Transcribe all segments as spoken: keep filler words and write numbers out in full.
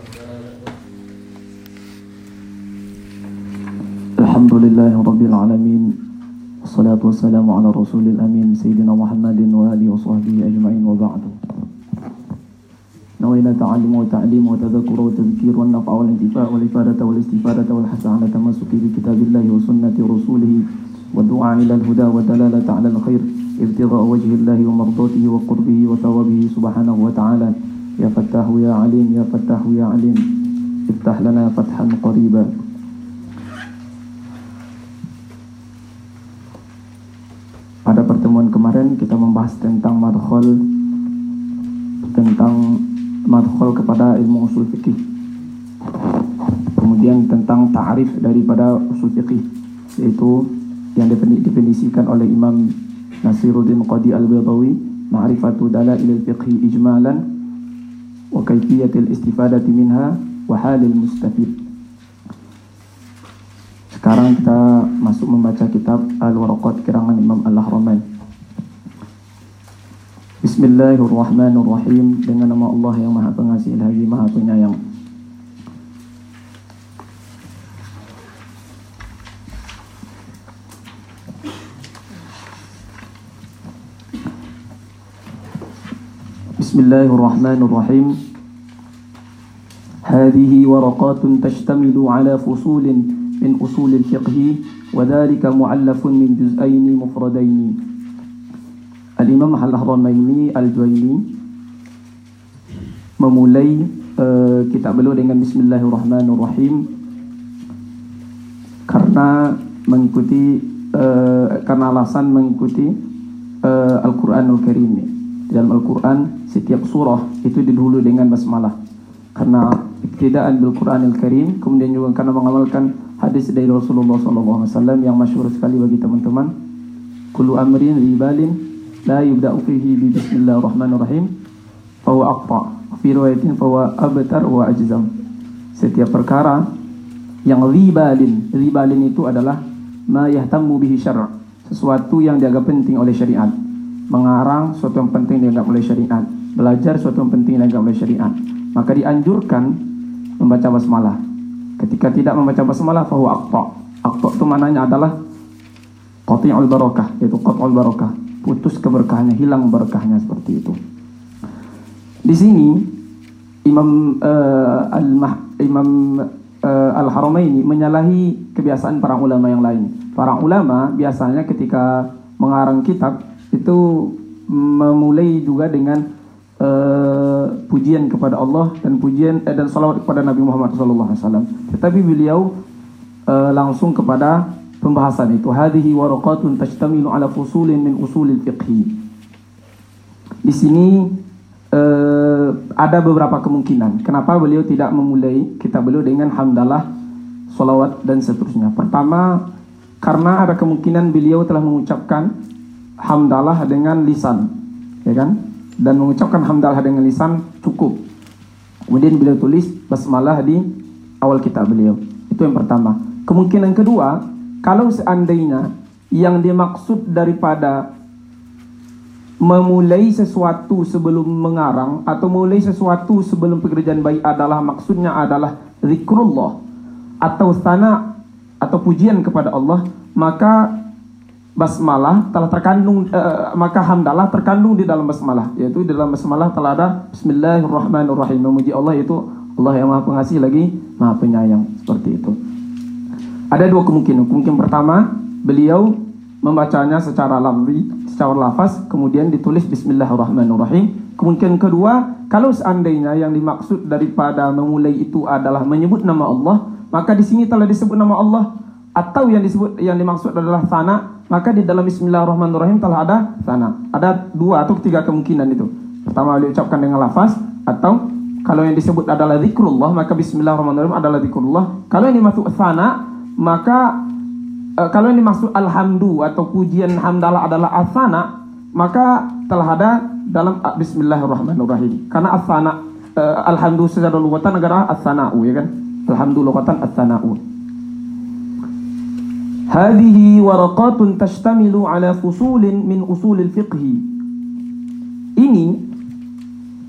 Alhamdulillahi Rabbil Alamin. Wassalatu wassalamu ala rasulil amin Sayyidina Muhammadin wa alihi wa sahbihi ajma'in wa ba'du. Nawaina ta'allim wa ta'lim wa tadhakkur wa tadhkir wa nafa' wal intifa' wal ifadata wal istifadata wal hasa ala tamassuki bi kitabillahi wa sunnati rasulih wa du'a ila al-huda wa dalalata ala al-khair ibtigha'a wajhillahi wa mardatihi wa qurbihi wa thawabihi subhanahu wa ta'ala. Ya Fattahu ya Alim, ya Fattahu ya Alim, iftah lana fathan qariba. Pada pertemuan kemarin kita membahas tentang madkhul tentang madkhul kepada ilmu usul fikih. Kemudian tentang ta'rif daripada usul fikih, yaitu yang didefinisikan oleh Imam Nasiruddin Qadi Al-Baydawi, ma'rifatu dalail al-fiqhi ijmalan wa kayfiyatil istifadati minha wa halil mustafid. Sekarang kita masuk membaca kitab Al-Waraqat karangan Imam Al-Haramain. Bismillahirrahmanirrahim. Dengan nama Allah yang Maha Pengasih lagi Maha Penyayang. Bismillahirrahmanirrahim. Hadhihi waraqatun tashtamilu ala fusulin min usul al-fiqh wa dhalika mu'allafun min juz'aini mufradaini. Al-Imam Al-Haramaini Al-Juwaini memulai uh, kitab beliau dengan Bismillahirrahmanirrahim karena mengikuti uh, karena alasan mengikuti uh, Al-Qur'anul Karim. Dalam Al-Quran setiap surah itu didahului dengan basmalah karena iktidaan bil Qur'anil Karim, kemudian juga karena mengamalkan hadis dari Rasulullah sallallahu alaihi wasallam yang masyhur sekali bagi teman-teman, kullu amrin ribalin la yubda'u fihi bi bismillahirrahmanirrahim fa huwa aqta, fi riwayatin fa huwa abtar wa ajzam. Setiap perkara yang ribalin, ribalin itu adalah ma yahtammu bihi syara', sesuatu yang dianggap penting oleh syariat. Mengarang suatu yang penting dianggap oleh syariat, belajar suatu yang penting dianggap oleh syariat, maka dianjurkan membaca basmalah. Ketika tidak membaca basmalah, fahu aqta. Aqta itu maknanya adalah qati'ul barakah, yaitu qat'ul barakah, putus keberkahannya, hilang berkahnya, seperti itu. Di sini Imam uh, Al-Mah, Imam uh, Al-Haramaini menyalahi kebiasaan para ulama yang lain. Para ulama biasanya ketika mengarang kitab itu memulai juga dengan uh, pujian kepada Allah dan pujian eh, dan salawat kepada Nabi Muhammad sallallahu alaihi wasallam. Tetapi beliau uh, langsung kepada pembahasan itu. Hadhihi waraqatun tashtamilu ala fusulin min usulil fiqh. Di sini uh, ada beberapa kemungkinan kenapa beliau tidak memulai kitab beliau dengan hamdalah, salawat dan seterusnya. Pertama, karena ada kemungkinan beliau telah mengucapkan hamdalah dengan lisan, ya kan? Dan mengucapkan hamdalah dengan lisan cukup. Kemudian beliau tulis basmalah di awal kitab beliau. Itu yang pertama. Kemungkinan kedua, kalau seandainya yang dimaksud daripada memulai sesuatu sebelum mengarang atau memulai sesuatu sebelum pekerjaan baik adalah maksudnya adalah zikrullah atau sana atau pujian kepada Allah, maka basmalah telah terkandung uh, maka hamdalah terkandung di dalam basmalah, yaitu di dalam basmalah telah ada Bismillahirrahmanirrahim, memuji Allah, yaitu Allah yang Maha Pengasih lagi Maha Penyayang, seperti itu. Ada dua kemungkinan. Kemungkinan pertama, beliau membacanya secara lafzi, secara lafaz, kemudian ditulis Bismillahirrahmanirrahim. Kemungkinan kedua, kalau seandainya yang dimaksud daripada memulai itu adalah menyebut nama Allah, maka di sini telah disebut nama Allah, atau yang disebut yang dimaksud adalah sana, maka di dalam Bismillahirrahmanirrahim telah ada sana. Ada dua atau tiga kemungkinan itu. Pertama, beliau ucapkan dengan lafaz, atau kalau yang disebut adalah zikrullah, maka Bismillahirrahmanirrahim adalah zikrullah. Kalau yang dimaksud sana, maka uh, kalau yang dimaksud alhamdu atau pujian hamdalah adalah asana, maka telah ada dalam Bismillahirrahmanirrahim. Karena asana, uh, alhamdu secara lughatan adalah as-sana'u, ya kan? Alhamdu lughatan as-sana'u. Hadhihi waraqatun tashtamilu ala fusulin min usulil fiqh. Ini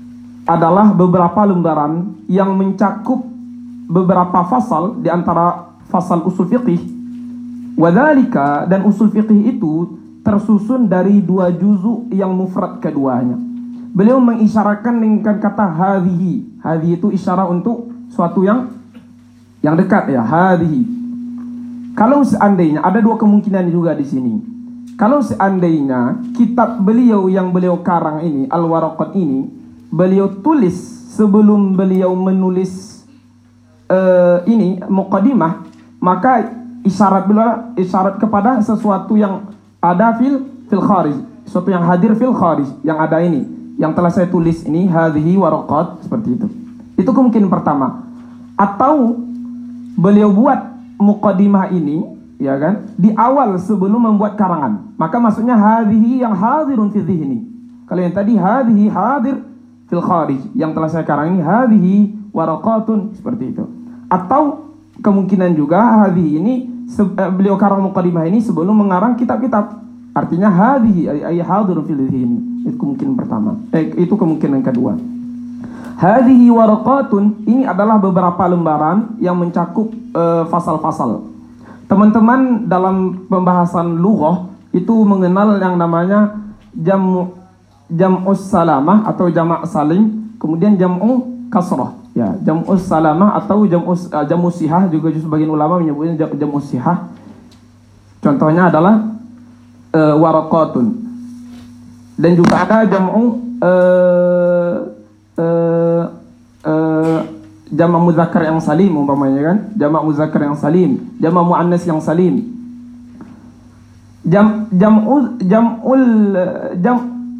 adalah beberapa lembaran yang mencakup beberapa fasal di antara fasal usul fiqih. Wadzalika, dan usul fiqih itu tersusun dari dua juzu yang mufrad keduanya. Beliau mengisyaratkan dengan kata hadhihi. Hadhihi itu isyarat untuk suatu yang yang dekat ya, hadhihi. Kalau seandainya ada dua kemungkinan juga di sini. Kalau seandainya kitab beliau yang beliau karang ini, Al-Waraqat ini, beliau tulis sebelum beliau menulis uh, ini muqaddimah, maka isyarat beliau isyarat kepada sesuatu yang ada fil fil kharij, sesuatu yang hadir fil kharij, yang ada ini, yang telah saya tulis ini, hadhihi waraqat, seperti itu. Itu kemungkinan pertama. Atau beliau buat muqaddimah ini, ya kan, di awal sebelum membuat karangan. Maka maksudnya hadhihi yang hadirun fi dhihni. Kalau yang tadi hadhihi hadir fil kharij, yang telah saya karang ini hadhihi waraqatun, seperti itu. Atau kemungkinan juga hadhihi ini beliau karang muqaddimah ini sebelum mengarang kitab-kitab. Artinya hadhihi ay hadirun fil dhihni. Itu kemungkinan pertama. Eh, itu kemungkinan kedua. Hadhihi waraqatun, ini adalah beberapa lembaran yang mencakup uh, fasal-fasal. Teman-teman dalam pembahasan lughah itu mengenal yang namanya jam jam'us salamah atau jamak salim, kemudian jam'u kasrah. Ya, jam'us salamah atau jam'us uh, jamus sihah, juga sebagian ulama menyebutnya jam, jamus sihah. Contohnya adalah uh, waraqatun. Dan juga ada jam'u uh, uh, uh, jamak muzakkar yang salim umpamanya kan, jamak muzakkar yang salim, jamak muannas yang salim. Jam jam'ul jam'ul jam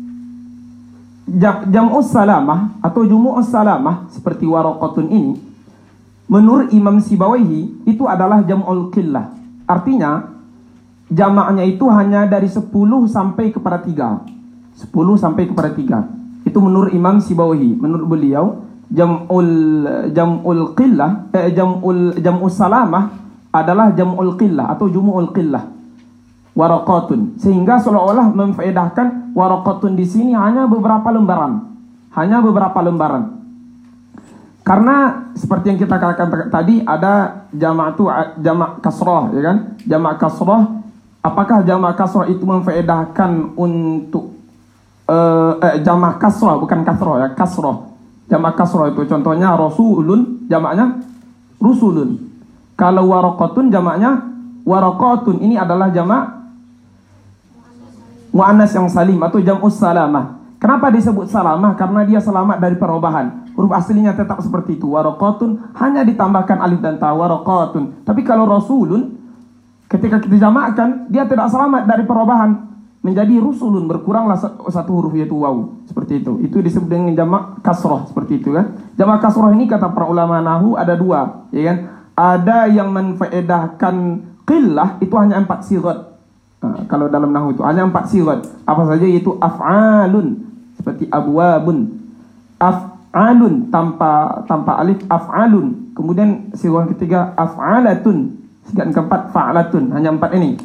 jam jam'us salamah atau jumu'us salamah seperti waraqatun ini, menurut Imam Sibawaihi itu adalah jam'ul qillah. Artinya jamaknya itu hanya dari sepuluh sampai kepada tiga. sepuluh sampai kepada tiga. Itu menurut Imam Sibawaihi. Menurut beliau jam'ul jam'ul qillah eh, jam'ul jam'us salamah adalah jam'ul qillah atau jumu'ul qillah waraqatun, sehingga seolah-olah memfaedahkan waraqatun di sini hanya beberapa lembaran, hanya beberapa lembaran. Karena seperti yang kita katakan tadi, ada jamak itu jamak kasrah, ya kan? Jamak kasrah, apakah jamak kasrah itu memfaedahkan untuk uh, eh, jamak kasrah, bukan kasrah ya, kasrah. Jamak kasrah itu contohnya rasulun, jamaknya rusulun. Kalau waraqatun jamaknya waraqatun, ini adalah jamak muannas yang salim atau jam'us salamah. Kenapa disebut salamah? Karena dia selamat dari perubahan. Huruf aslinya tetap seperti itu, waraqatun, hanya ditambahkan alif dan ta, waraqatun. Tapi kalau rasulun, ketika kita jamakkan, dia tidak selamat dari perubahan, menjadi rusulun, berkuranglah satu huruf yaitu waw, seperti itu. Itu disebut dengan jamak kasroh, seperti itu kan. Jamak kasroh ini kata para ulama nahu ada dua, ya kan. Ada yang menfaedahkan qillah, itu hanya empat sigat. Nah, kalau dalam nahu itu hanya empat sigat. Apa saja? Yaitu af'alun, seperti abwabun, af'alun tanpa tanpa alif, af'alun. Kemudian sigat ketiga af'alatun, sigat keempat fa'latun. Hanya empat ini,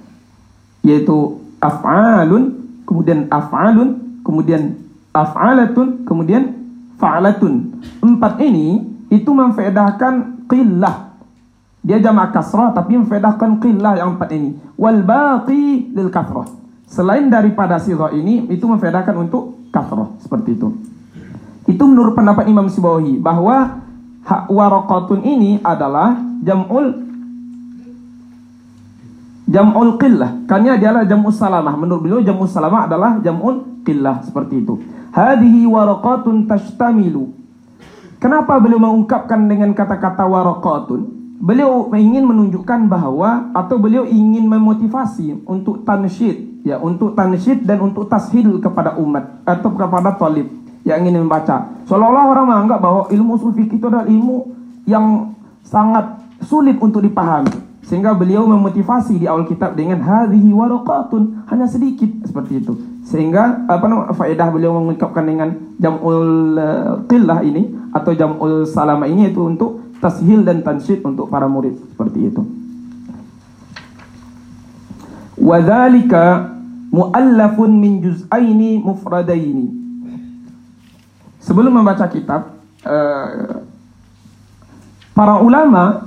yaitu af'alun, kemudian af'alun, kemudian af'alatun, kemudian fa'latun. Empat ini itu memfaedahkan qillah. Dia jamak kasrah tapi memfaedahkan qillah yang empat ini. Wal baqi lil kasrah. Selain daripada sighah ini, itu memfaedahkan untuk kasrah, seperti itu. Itu menurut pendapat Imam Sibawaihi, bahwa waraqatun ini adalah jam'ul jam'ul qillah, karena dia adalah jam'us salamah. Menurut beliau jam'us salamah adalah jam'ul qillah, seperti itu. Hadhihi waraqatun tashtamilu. Kenapa beliau mengungkapkan dengan kata-kata waraqatun? Beliau ingin menunjukkan bahwa, atau beliau ingin memotivasi untuk tansyid, ya, untuk tansyid dan untuk tashil kepada umat atau kepada talib yang ingin membaca. Seolah-olah orang menganggap bahwa ilmu usul fikih itu adalah ilmu yang sangat sulit untuk dipahami, sehingga beliau memotivasi di awal kitab dengan hadhihi waraqatun, hanya sedikit, seperti itu. Sehingga apa namanya faedah beliau mengungkapkan dengan jam'ul uh, qillah ini atau jam'ul salamah ini, itu untuk tashil dan tansyid untuk para murid, seperti itu. Wa dzalika muallafun min juz'aini mufradaini. sebelum membaca kitab, uh, para ulama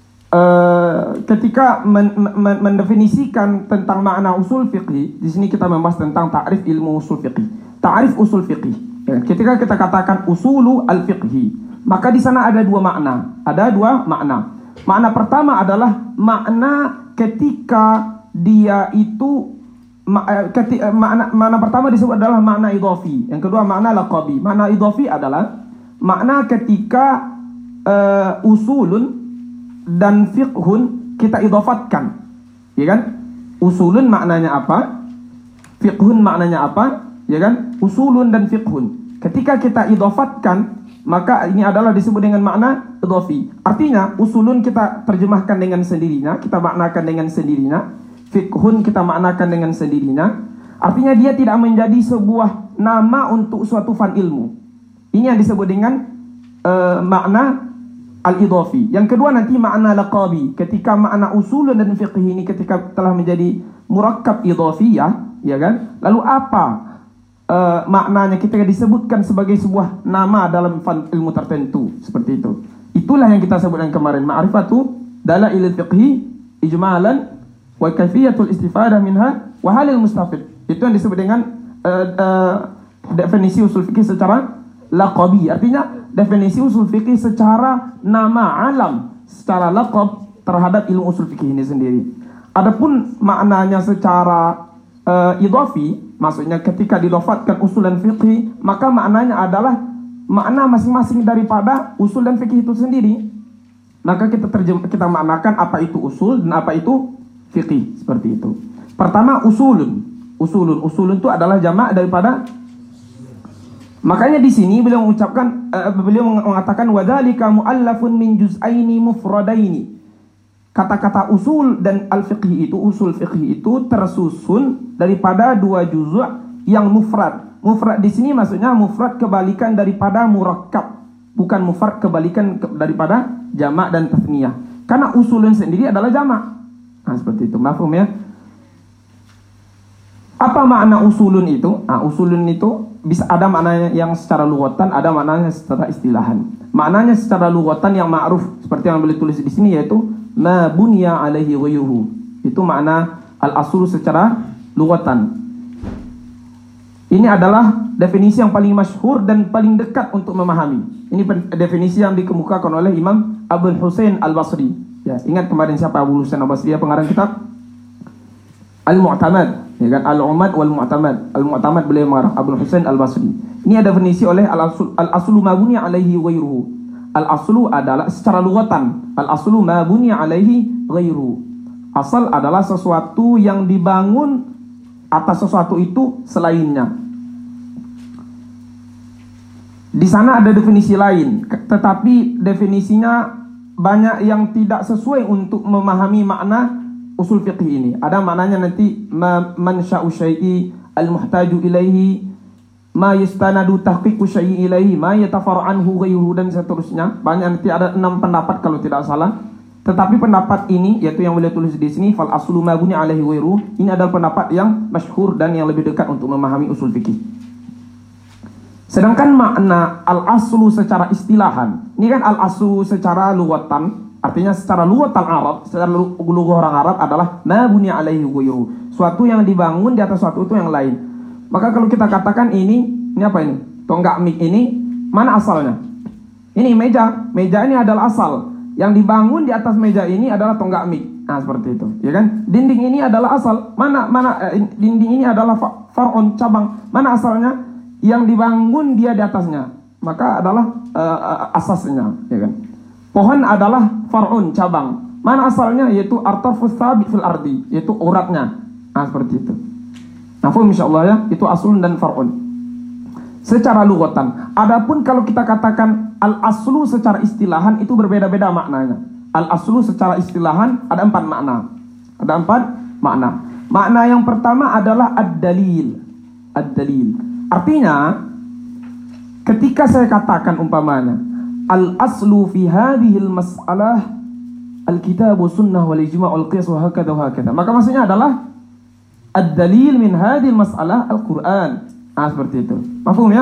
uh, ketika men men mendefinisikan tentang makna usul fiqih, di sini kita membahas tentang ta'rif ilmu usul fiqih. Ta'rif usul fiqih. Ya, ketika kita katakan usulu al-fiqhi, maka di sana ada dua makna. Ada dua makna. Makna pertama adalah makna ketika dia itu ma ketika, makna, makna pertama disebut adalah makna idhafi. Yang kedua makna laqabi. Makna idhafi adalah makna ketika Uh, usulun dan fiqhun kita idhafatkan, ya kan? Usulun maknanya apa? Fiqhun maknanya apa? Ya kan? Usulun dan fiqhun. Ketika kita idhafatkan, maka ini adalah disebut dengan makna idhafi. Artinya usulun kita terjemahkan dengan sendirinya, kita maknakan dengan sendirinya. Fiqhun kita maknakan dengan sendirinya. Artinya dia tidak menjadi sebuah nama untuk suatu fan ilmu. Ini yang disebut dengan uh, makna al-idhafi. Yang kedua nanti makna laqabi. Ketika makna usul dan fiqh ini ketika telah menjadi murakkab idhafiyah, ya kan? Lalu apa uh, maknanya ketika disebutkan sebagai sebuah nama dalam fan ilmu tertentu seperti itu. Itulah yang kita sebutkan kemarin, ma'rifatu dalailil fiqhi ijmalan wa kaifiyatul istifadah minha wa halil mustafid. Itu yang disebut dengan uh, uh, definisi usul fikih secara laqabi. Artinya definisi usul fikih secara nama alam, secara laqab terhadap ilmu usul fikih ini sendiri. Adapun maknanya secara uh, idhafi, maksudnya ketika didofatkan usul dan fikih, maka maknanya adalah makna masing-masing daripada usul dan fikih itu sendiri. Maka kita terjem kita maknakan apa itu usul dan apa itu fikih, seperti itu. Pertama usulun. Usulun, usulun itu adalah jamak daripada. Makanya di sini beliau mengucapkan, uh, beliau mengatakan wadzalika muallafun min juz'aini mufradaini. Kata-kata usul dan al-fiqhi itu, usul fiqhi itu tersusun daripada dua juz' yang mufrad. Mufrad di sini maksudnya mufrad kebalikan daripada murakkab, bukan mufrad kebalikan ke daripada jamak dan tasniyah. Karena usulun sendiri adalah jamak. Nah, seperti itu. Mafhum ya? Apa makna usulun itu? Nah, usulun itu bisa ada maknanya yang secara lughatan, ada maknanya secara istilahan. Maknanya secara lughatan yang ma'ruf seperti yang boleh tulis di sini yaitu ma bunya alaihi ghayruhu. Itu makna al-aslu secara lughatan. Ini adalah definisi yang paling masyhur dan paling dekat untuk memahami. Ini definisi yang dikemukakan oleh Imam Abul Husain Al-Basri. Ya, ingat kemarin siapa Abul Husain Al-Basri, pengarang kitab Al-Mu'tamad. Ya kan, Al-Umad wal Mu'tamad. Al-Mu'tamad beliau mengarang Abdul Husain Al-Basri. Ini ada definisi oleh al-aslu al-aslu ma bunya alaihi ghairuhu. Al-aslu adalah secara lughatan, al-aslu ma bunya alaihi ghairuhu. Asal adalah sesuatu yang dibangun atas sesuatu itu selainnya. Di sana ada definisi lain, tetapi definisinya banyak yang tidak sesuai untuk memahami makna usul fiqh ini. Ada maknanya nanti ma mansya'u syai'i al-muhtaju ilaihi, ma yastanadu tahqiqu syai'i ilaihi, ma yatafar'u anhu ghayruhu, dan seterusnya. Banyak, nanti ada enam pendapat kalau tidak salah. Tetapi pendapat ini yaitu yang boleh tulis di sini fal aslu ma bunya alaihi ghayruhu, ini adalah pendapat yang masyhur dan yang lebih dekat untuk memahami usul fikih. Sedangkan makna al-aslu secara istilahan, ini kan al-aslu secara lughatan, artinya secara lughatan Arab, secara lughah orang Arab adalah ma bunya alaihi ghayruhu, suatu yang dibangun di atas suatu itu yang lain. Maka kalau kita katakan ini, ini apa ini? Tonggak mik ini, mana asalnya? Ini meja, meja ini adalah asal. Yang dibangun di atas meja ini adalah tonggak mik. Nah, seperti itu, ya kan? Dinding ini adalah asal. Mana mana eh, dinding ini adalah far'un, cabang. Mana asalnya? Yang dibangun dia di atasnya, maka adalah uh, asasnya, ya kan? Pohon adalah far'un, cabang. Mana asalnya? Yaitu artafus sabit fil ardi, yaitu uratnya. Nah, seperti itu. Nafum insyaallah ya, itu aslun dan far'un. Secara lughatan. Adapun kalau kita katakan al-aslu secara istilahan itu berbeda-beda maknanya. Al-aslu secara istilahan ada empat makna. Ada empat makna. Makna yang pertama adalah ad-dalil. Ad-dalil. Artinya ketika saya katakan umpamanya al-aslu fi hadhihi al-mas'alah al-kitab wa sunnah wal ijma' wal qiyas wa hakadha wa hakadha, maka maksudnya adalah ad-dalil min hadhihi al-mas'alah al-Qur'an. Ah, seperti itu. Mafhum ya?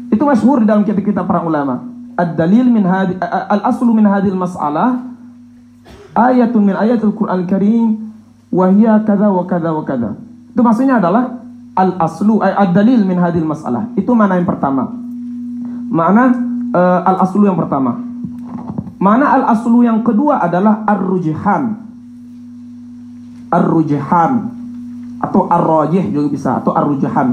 Itu masyhur dalam kitab-kitab para ulama. Ad-dalil min hadi al-aslu min hadhil mas'alah ayatun min ayatul Qur'an Karim wa hiya kadza wa kadza wa kadza. Itu maksudnya adalah al-aslu ad-dalil min hadhil mas'alah. Itu makna yang pertama. Makna uh, al-aslu yang pertama. Makna al-aslu yang kedua adalah ar-rujhan. Ar-rujhan atau ar-rajih juga bisa, atau ar-rujhan.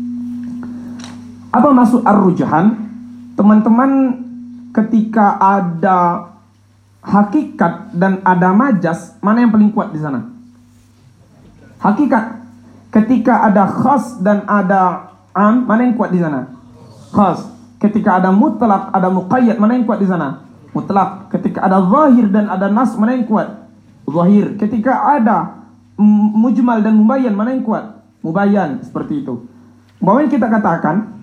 Apa maksud ar-rujhan? Teman-teman, ketika ada hakikat dan ada majas, mana yang paling kuat di sana? Hakikat. Ketika ada khas dan ada am, mana yang kuat di sana? Khas. Ketika ada mutlak, ada muqayyad, mana yang kuat di sana? Mutlak. Ketika ada zahir dan ada nas, mana yang kuat? Zahir. Ketika ada mujmal dan mubayyan, mana yang kuat? Mubayyan. Seperti itu. Bahwa kita katakan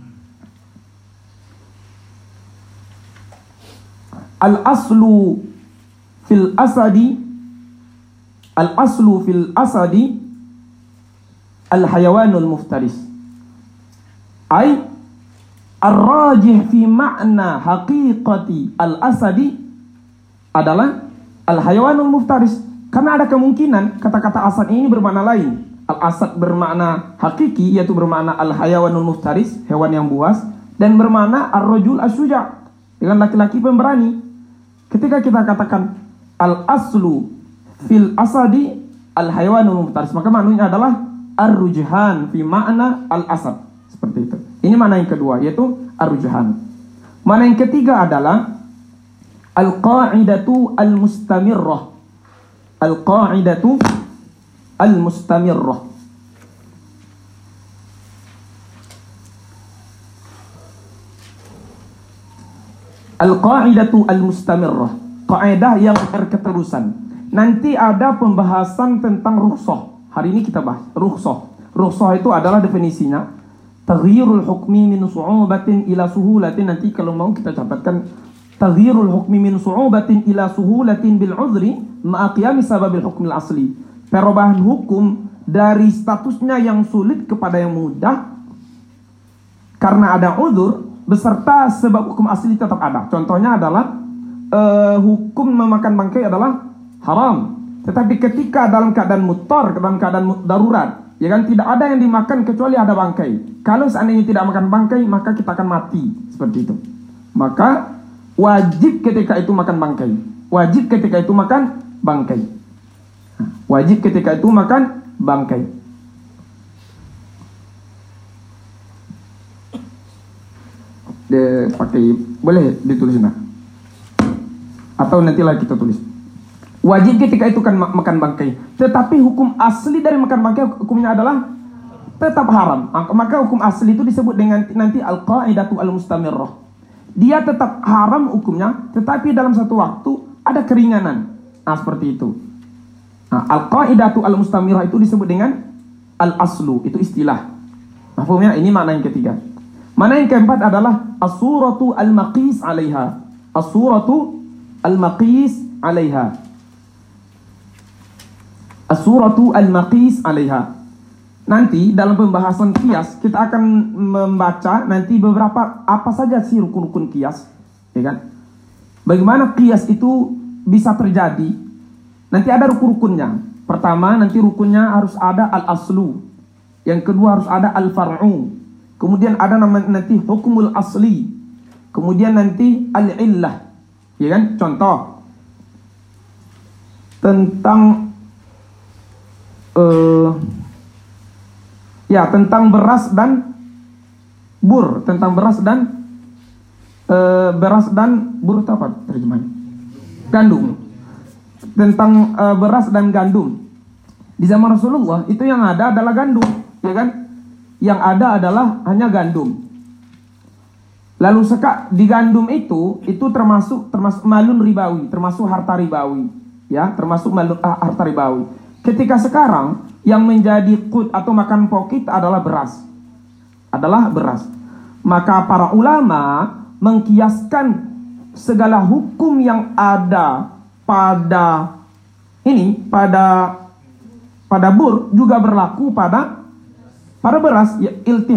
al-aslu fil asadi al-aslu fil asadi al-hayawanul muftaris. Ay ar-rajih fi ma'na haqiqati al-asadi adalah al-hayawanul muftaris. Karena ada kemungkinan kata-kata asad ini bermakna lain. Al-asad bermakna hakiki, yaitu bermakna al-hayawanul muftaris, hewan yang buas, dan bermakna ar-rajul asy-syuja', dengan laki-laki pemberani. Ketika kita katakan al-aslu fil asadi al-hayawanul muftaris, maka maknanya adalah ar-rujhan fi ma'na al-asad. Seperti itu. Ini makna yang kedua, yaitu ar-rujhan. Makna yang ketiga adalah al-qa'idatu al-mustamirrah. Al-qa'idatu al-mustamirrah. Al-qa'idatu al-mustamirrah, kaidah yang berketerusan. Nanti ada pembahasan tentang rukhsah. Hari ini kita bahas rukhsah. Rukhsah itu adalah definisinya taghyirul hukmi min su'ubatin ila suhulatin. Nanti kalau mau kita catatkan taghyirul hukmi min su'ubatin ila suhulatin bil udhri ma'a qiyami sababil hukmil asli. Perubahan hukum dari statusnya yang sulit kepada yang mudah karena ada udhur, beserta sebab hukum asli tetap ada. Contohnya adalah uh, hukum memakan bangkai adalah haram. Tetapi ketika dalam keadaan muttar, dalam keadaan darurat, ya kan, tidak ada yang dimakan kecuali ada bangkai. Kalau seandainya tidak makan bangkai, maka kita akan mati. Seperti itu. Maka wajib ketika itu makan bangkai. Wajib ketika itu makan bangkai. Wajib ketika itu makan bangkai. De, pakai boleh ditulis nah, atau nanti lagi kita tulis. Wajib ketika itu kan makan bangkai, tetapi hukum asli dari makan bangkai hukumnya adalah tetap haram. Maka hukum asli itu disebut dengan nanti al-qa'idatu al-mustamirrah. Dia tetap haram hukumnya, tetapi dalam satu waktu ada keringanan. Nah, seperti itu. Nah, al-qa'idatu al-mustamirrah itu disebut dengan al-aslu, itu istilah. Mafhumnya? Ini makna yang ketiga. Mana yang keempat adalah as-suratu al-maqis 'alaiha. As-suratu al-maqis 'alaiha. As-suratu al-maqis 'alaiha. Nanti dalam pembahasan qiyas kita akan membaca nanti beberapa apa saja sih rukun-rukun qiyas, ya kan? Bagaimana qiyas itu bisa terjadi? Nanti ada rukun-rukunnya. Pertama, nanti rukunnya harus ada al-aslu. Yang kedua harus ada al-far'u. Kemudian ada nama nanti hukumul asli. Kemudian nanti al-illah. Ya kan? Contoh tentang uh, ya tentang beras dan bur, tentang beras dan uh, beras dan bur itu apa terjemahannya? Gandum. Tentang uh, beras dan gandum. Di zaman Rasulullah itu yang ada adalah gandum, ya kan? Yang ada adalah hanya gandum. Lalu seka di gandum itu itu termasuk termasuk malun ribawi, termasuk harta ribawi, ya, termasuk malun ah, harta ribawi. Ketika sekarang yang menjadi qut atau makan pokok adalah beras. Adalah beras. Maka para ulama mengkiaskan segala hukum yang ada pada ini pada pada bur juga berlaku pada pada beras, ya, iltihaq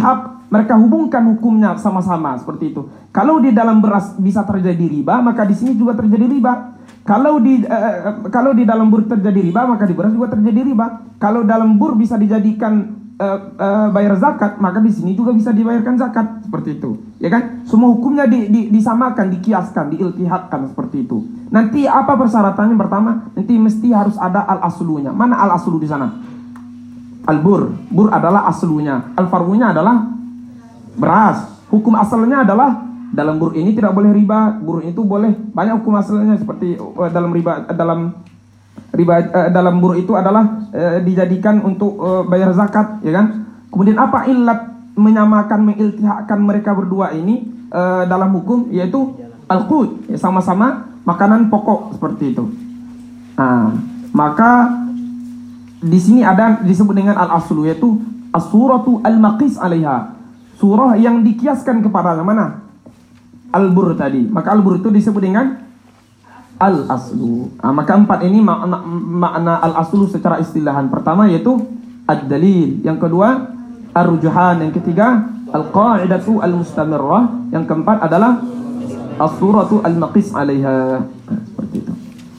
mereka hubungkan hukumnya sama-sama seperti itu. Kalau di dalam beras bisa terjadi riba, maka di sini juga terjadi riba. Kalau di uh, kalau di dalam bur terjadi riba, maka di beras juga terjadi riba. Kalau dalam bur bisa dijadikan uh, uh, bayar zakat, maka di sini juga bisa dibayarkan zakat seperti itu. Ya kan? Semua hukumnya di, di, disamakan, dikiaskan, diiltihadkan seperti itu. Nanti apa persyaratannya? Pertama, nanti mesti harus ada al-aslunya. Mana al-aslu di sana? Al-bur. Bur adalah aslunya. Al-far'unya adalah beras. Hukum asalnya adalah dalam bur ini tidak boleh riba, bur itu boleh. Banyak hukum asalnya seperti uh, dalam riba uh, dalam riba uh, dalam bur itu adalah uh, dijadikan untuk uh, bayar zakat, ya kan? Kemudian apa ilat menyamakan mengiltihakkan mereka berdua ini uh, dalam hukum, yaitu al-qut, ya, sama-sama makanan pokok seperti itu. Nah, maka di sini ada disebut dengan al-aslu, yaitu as-suratu al-maqis 'alaiha. Surah yang dikiaskan kepada mana? Al-bur tadi. Maka al-bur itu disebut dengan al-aslu. Nah, maka empat ini makna, makna al-aslu secara istilahan. Pertama yaitu ad-dalil. Yang kedua ar-rujuhan. Yang ketiga al-qa'idatu al-mustamirrah. Yang keempat adalah as-suratu al-maqis 'alaiha. Nah, seperti itu.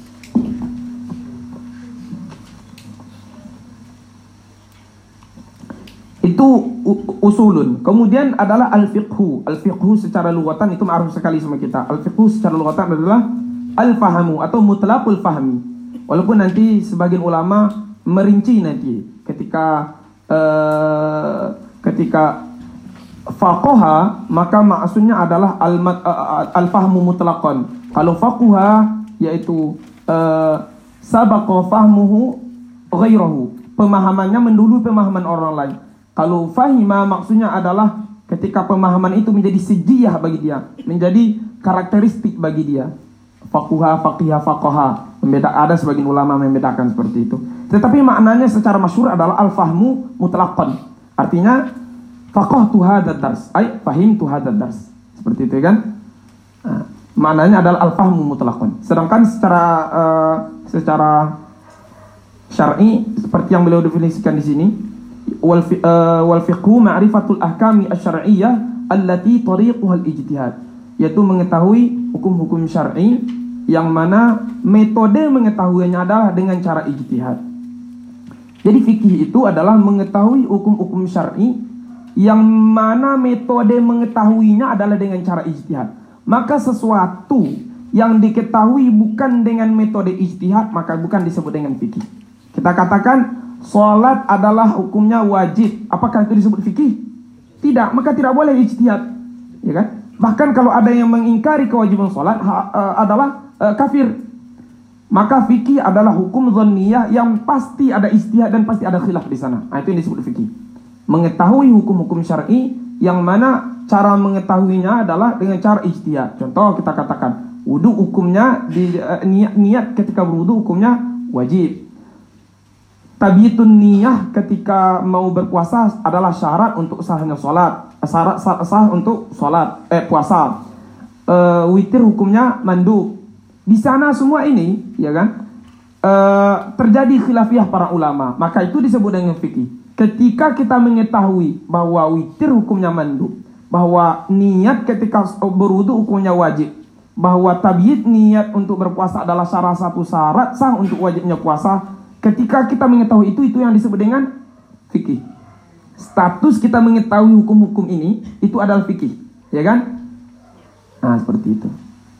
Itu usulun. Kemudian adalah al-fiqhu. Al-fiqhu secara lughatan itu ma'ruf sekali sama kita. Al-fiqhu secara lughatan adalah al-fahamu atau mutlaqul fahmi. Walaupun nanti sebagian ulama merinci nanti ketika uh, ketika faqaha, maka maksudnya adalah al-fahmu mutlaqan. Kalau faqaha yaitu uh, sabaqa fahmuhu ghairahu, pemahamannya mendului pemahaman orang lain. Kalau fahima maksudnya adalah ketika pemahaman itu menjadi sejiyah bagi dia, menjadi karakteristik bagi dia. Faquha, faqihah, faqaha. Membeda, ada sebagian ulama membedakan seperti itu. Tetapi maknanya secara masyhur adalah al-fahmu mutlaqan. Artinya faqahtu hadzal dars, ay fahimtu hadzal dars. Seperti itu kan? Nah, maknanya adalah al-fahmu mutlaqan. Sedangkan secara uh, secara syar'i seperti yang beliau definisikan di sini, wal wal fiqhu ma'rifatul ahkami asy-syar'iyyah allati tariquha al-ijtihad, yaitu mengetahui hukum-hukum syar'i yang mana metode mengetahuinya adalah dengan cara ijtihad. Jadi fikih itu adalah mengetahui hukum-hukum syar'i yang mana metode mengetahuinya adalah dengan cara ijtihad. Maka sesuatu yang diketahui bukan dengan metode ijtihad, maka bukan disebut dengan fikih. Kita katakan salat adalah hukumnya wajib. Apakah itu disebut fikih? Tidak, maka tidak boleh ijtihad. Ya kan? Bahkan kalau ada yang mengingkari kewajiban salat ha, uh, adalah uh, kafir. Maka fikih adalah hukum dhanniyah yang pasti ada ijtihad dan pasti ada khilaf di sana. Nah, itu yang disebut fikih. Mengetahui hukum-hukum syar'i yang mana cara mengetahuinya adalah dengan cara ijtihad. Contoh kita katakan wudu hukumnya di uh, niat niat ketika berwudu hukumnya wajib. Tabitun niyah ketika mau berpuasa adalah syarat untuk sahnya sholat, syarat sah, sah untuk sholat, eh puasa. E, witir hukumnya mandub. Di sana semua ini, ya kan, e, terjadi khilafiyah para ulama. Maka itu disebut dengan fikih. Ketika kita mengetahui bahwa witir hukumnya mandub, bahwa niat ketika berwudu hukumnya wajib, bahwa tabiat niat untuk berpuasa adalah salah satu syarat sah untuk wajibnya puasa. Ketika kita mengetahui itu, itu yang disebut dengan fikih. Status kita mengetahui hukum-hukum ini, itu adalah fikih. Ya kan? Nah, seperti itu.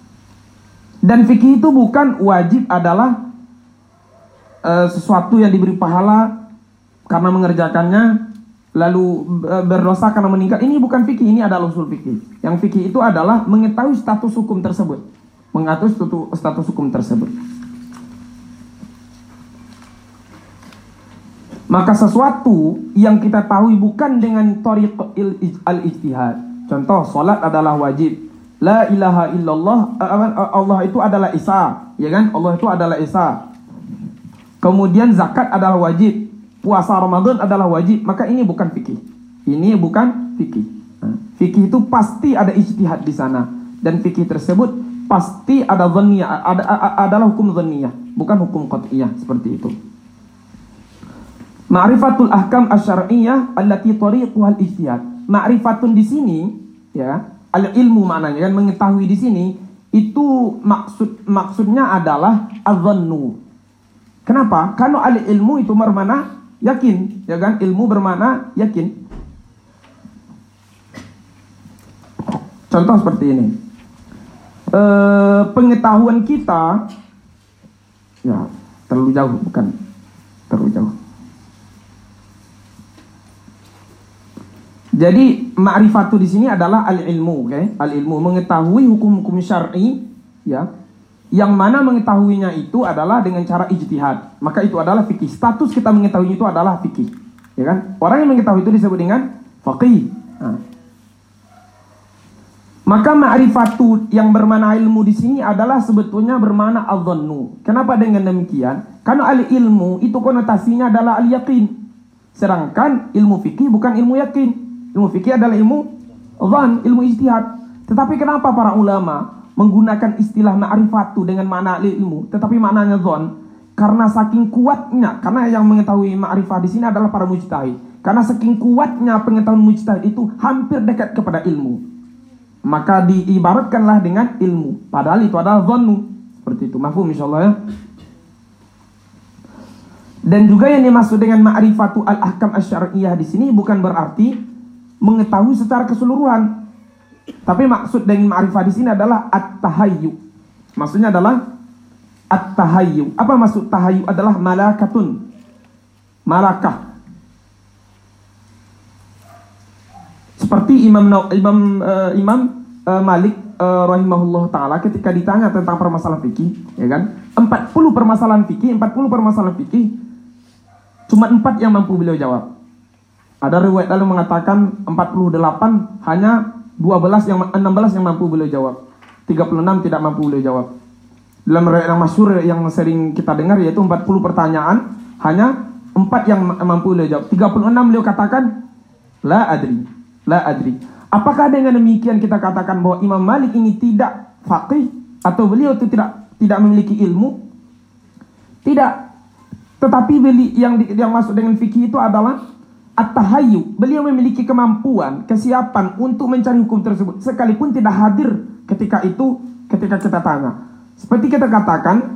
Dan fikih itu bukan wajib adalah uh, sesuatu yang diberi pahala karena mengerjakannya, lalu uh, berdosa karena meninggal. Ini bukan fikih, ini adalah usul fikih. Yang fikih itu adalah mengetahui status hukum tersebut. Mengatur status hukum tersebut. Maka sesuatu yang kita tahu bukan dengan thariq al-ijtihad. Contoh, salat adalah wajib. La ilaha illallah, Allah itu adalah Isa, ya kan? Allah itu adalah Isa. Kemudian zakat adalah wajib, puasa Ramadan adalah wajib. Maka ini bukan fikih. Ini bukan fikih. Nah, fikih itu pasti ada ijtihad di sana, dan fikih tersebut pasti ada dhanniyah, ada, adalah hukum dhanniyah, bukan hukum qat'iyah seperti itu. Ma'rifatul ahkam asy-syar'iyyah allati tariquha al-ijtihad. ma'rifatun di sini, ya, al-ilmu maknanya kan mengetahui di sini itu maksud maksudnya adalah adzannu. Kenapa? Karena al-ilmu itu bermakna yakin, ya kan? Ilmu bermakna yakin. Contoh seperti ini. E, pengetahuan kita, ya terlalu jauh, bukan terlalu jauh. Jadi ma'rifatu di sini adalah al-ilmu, oke? Okay? Al-ilmu mengetahui hukum-hukum syar'i, ya. Yang mana mengetahuinya itu adalah dengan cara ijtihad. Maka itu adalah fikih. Status kita mengetahui itu adalah fikih, ya kan? Orang yang mengetahui itu disebut dengan faqih. Nah. Maka ma'rifatu yang bermakna ilmu di sini adalah sebetulnya bermakna adzannu. Kenapa dengan demikian? Karena al-ilmu itu konotasinya adalah al-yaqin. Sedangkan ilmu fikih bukan ilmu yakin. Ilmu fikih adalah ilmu dzan, ilmu ijtihad. Tetapi kenapa para ulama menggunakan istilah ma'rifatu dengan makna ilmu, tetapi maknanya dzan? Karena saking kuatnya, karena yang mengetahui ma'rifah di sini adalah para mujtahid. Karena saking kuatnya pengetahuan mujtahid itu hampir dekat kepada ilmu, maka diibaratkanlah dengan ilmu. Padahal itu adalah dzannu. Seperti itu. Mafhum insyaallah ya. Dan juga yang dimaksud dengan ma'rifatu al-ahkam asy-syar'iyyah di sini bukan berarti mengetahui secara keseluruhan. Tapi maksud dengan ma'rifah di sini adalah at-tahayyu. Maksudnya adalah at-tahayyu. Apa maksud tahayyu? Adalah malakatun. Malakah. Seperti Imam Imam uh, Imam uh, Malik uh, rahimahullah taala ketika ditanya tentang permasalahan fikih, ya kan? empat puluh permasalahan fikih, empat puluh permasalahan fikih cuma empat yang mampu beliau jawab. Ada riwayat lalu mengatakan empat puluh delapan hanya dua belas yang enam belas yang mampu beliau jawab. tiga puluh enam tidak mampu beliau jawab. Dalam riwayat yang masyhur yang sering kita dengar yaitu empat puluh pertanyaan hanya empat yang mampu beliau jawab. tiga puluh enam beliau katakan la adri, la adri. Apakah dengan demikian kita katakan bahwa Imam Malik ini tidak faqih atau beliau itu tidak tidak memiliki ilmu? Tidak. Tetapi beli, yang di, yang masuk dengan fikih itu adalah at-tahayyu. Beliau memiliki kemampuan, kesiapan untuk mencari hukum tersebut sekalipun tidak hadir ketika itu, ketika kita tanya. Seperti kita katakan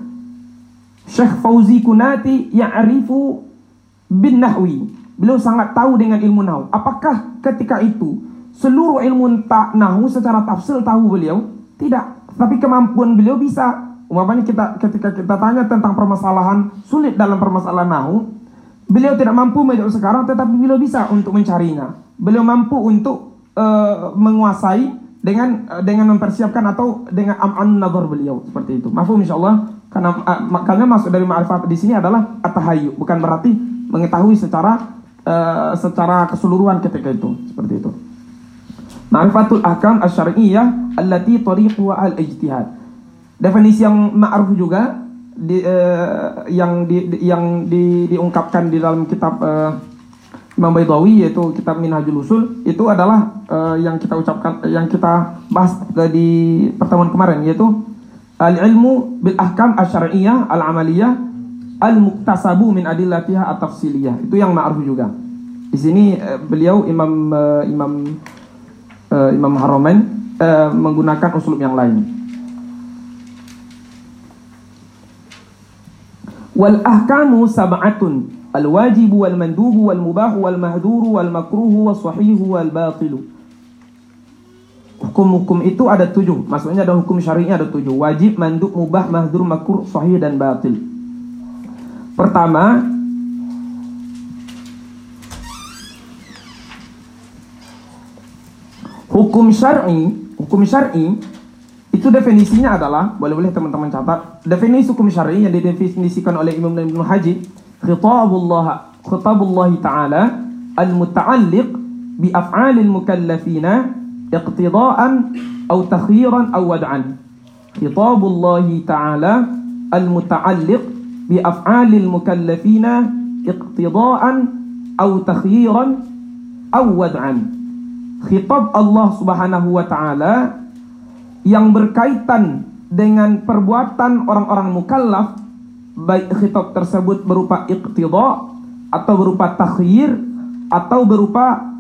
Syekh Fauzi Kunati ya'rifu bin nahwi. Beliau sangat tahu dengan ilmu nahwu. Apakah ketika itu seluruh ilmu ta- nahwu secara tafsil tahu beliau? Tidak. Tapi kemampuan beliau bisa. Umpamanya kita ketika kita tanya tentang permasalahan sulit dalam permasalahan nahwu, beliau tidak mampu menjawab sekarang, tetapi beliau bisa untuk mencarinya. Beliau mampu untuk uh, menguasai dengan uh, dengan mempersiapkan atau dengan am'an nazar beliau seperti itu. Mafhum insyaallah. Karena uh, makanya masuk dari ma'rifat di sini adalah at-tahayyu, bukan berarti mengetahui secara uh, secara keseluruhan ketika itu, seperti itu. Ma'rifatul ahkam asy-syar'iyyah allati tariquha al-ijtihad. Definisi yang ma'ruf juga Di, uh, yang di, di, yang di, diungkapkan di dalam kitab uh, Imam Baydawi yaitu kitab Minhajul Usul itu adalah uh, yang kita ucapkan yang kita bahas uh, di pertemuan kemarin yaitu al-ilmu bil ahkam asy-syar'iyyah al-amaliyah al-muktasabu min adillatiha at-tafsiliyah. Itu yang ma'ruf juga. Di sini uh, beliau Imam uh, Imam uh, Imam Haramain uh, menggunakan uslub yang lain. Wal ahkamu sab'atun al-wajibu wal mandubu wal mubahu wal mahduru wal makruhu wal sahihu wal batilu. Hukum-hukum itu ada tujuh. Maksudnya ada hukum syar'inya ada tujuh. Wajib, mandub, mubah, mahdur, makruh, sahih dan batil. Pertama, hukum syar'i. Hukum syar'i itu definisinya adalah, boleh-boleh teman-teman catat, definisi hukum syar'i yang didefinisikan oleh Imam Ibnu Haji, khitabullah khitabullah ta'ala al-muta'alliq bi af'alil mukallafina iqtida'an aw takhiran aw wad'an. Khitabullah ta'ala al-muta'alliq bi af'alil mukallafina iqtida'an aw takhiran aw wad'an. Khitab Allah Subhanahu wa ta'ala yang berkaitan dengan perbuatan orang-orang mukallaf, baik khitab tersebut berupa iqtida atau berupa takhyir atau berupa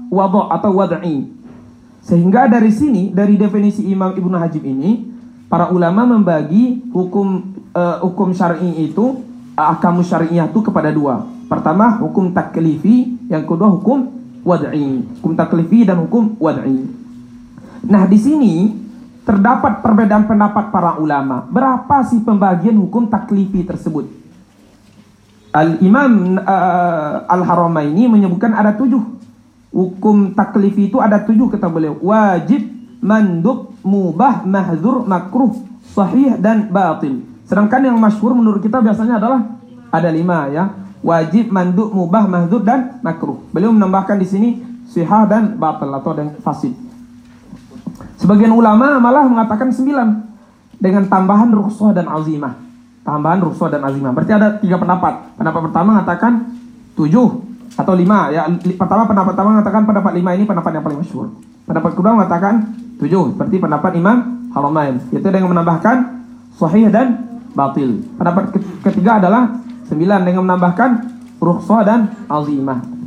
wada' atau wad'i. Sehingga dari sini, dari definisi Imam Ibnu Hajib ini, para ulama membagi hukum uh, hukum syar'i itu, ahkamu syari'iyah itu kepada dua. Pertama hukum taklifi, yang kedua hukum wad'i. Hukum taklifi dan hukum wad'i. Nah, di sini terdapat perbedaan pendapat para ulama. Berapa sih pembagian hukum taklifi tersebut? Al-Imam uh, Al-Haramaini menyebutkan ada tujuh. Hukum taklifi itu ada tujuh kata beliau. Wajib, mandub, mubah, mahdzur, makruh, sahih, dan batil. Sedangkan yang masyhur menurut kita biasanya adalah ada lima ya. Wajib, mandub, mubah, mahdzur, dan makruh. Beliau menambahkan di sini sahih dan batil atau dan fasid. Sebagian ulama malah mengatakan sembilan dengan tambahan rukhsah dan azimah. Tambahan rukhsah dan azimah. Berarti ada tiga pendapat. Pendapat pertama mengatakan tujuh atau lima. Ya, pertama pendapat pertama mengatakan pendapat lima ini pendapat yang paling masyhur. Pendapat kedua mengatakan tujuh. Seperti pendapat Imam Haramain. Yaitu dengan menambahkan sahih dan batil. Pendapat ketiga adalah sembilan dengan menambahkan rukhsah dan azimah.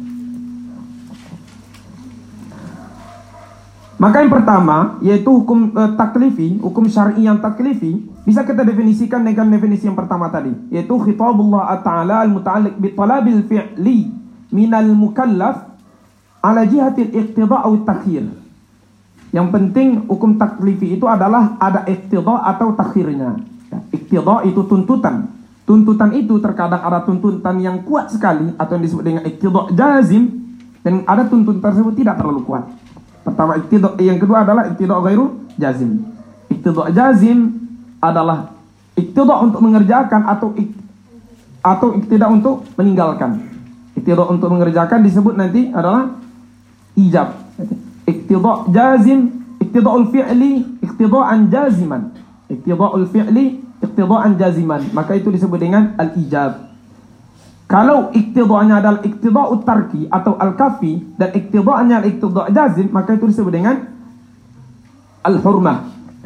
Maka yang pertama yaitu hukum uh, taklifi, hukum syar'i yang taklifi bisa kita definisikan dengan definisi yang pertama tadi, yaitu khitabullah ta'ala al-muta'alliq bi talabil fi'li minal mukallaf ala jihatil iqtida' atau takhir. Yang penting hukum taklifi itu adalah ada iqtida' atau takhirnya. Ya, iqtida' itu tuntutan. Tuntutan itu terkadang ada tuntutan yang kuat sekali atau yang disebut dengan iqtida' jazim, dan ada tuntutan tersebut tidak terlalu kuat. Pertama iqtida', yang kedua adalah iqtida' ghairu jazim. Iqtida' jazim adalah iqtida' untuk mengerjakan atau ik, atau iqtida' untuk meninggalkan. Iqtida' untuk mengerjakan disebut nanti adalah ijab. Iqtida' jazim, iqtida'ul fi'li, iqtida'an jaziman. Iqtida'ul fi'li, iqtida'an jaziman. Maka itu disebut dengan al-ijab. Kalau iktida'nya adalah iktida'ut tarki atau al-kafi dan iktida'nya iktida' jazim, maka itu disebut dengan al-hurmah.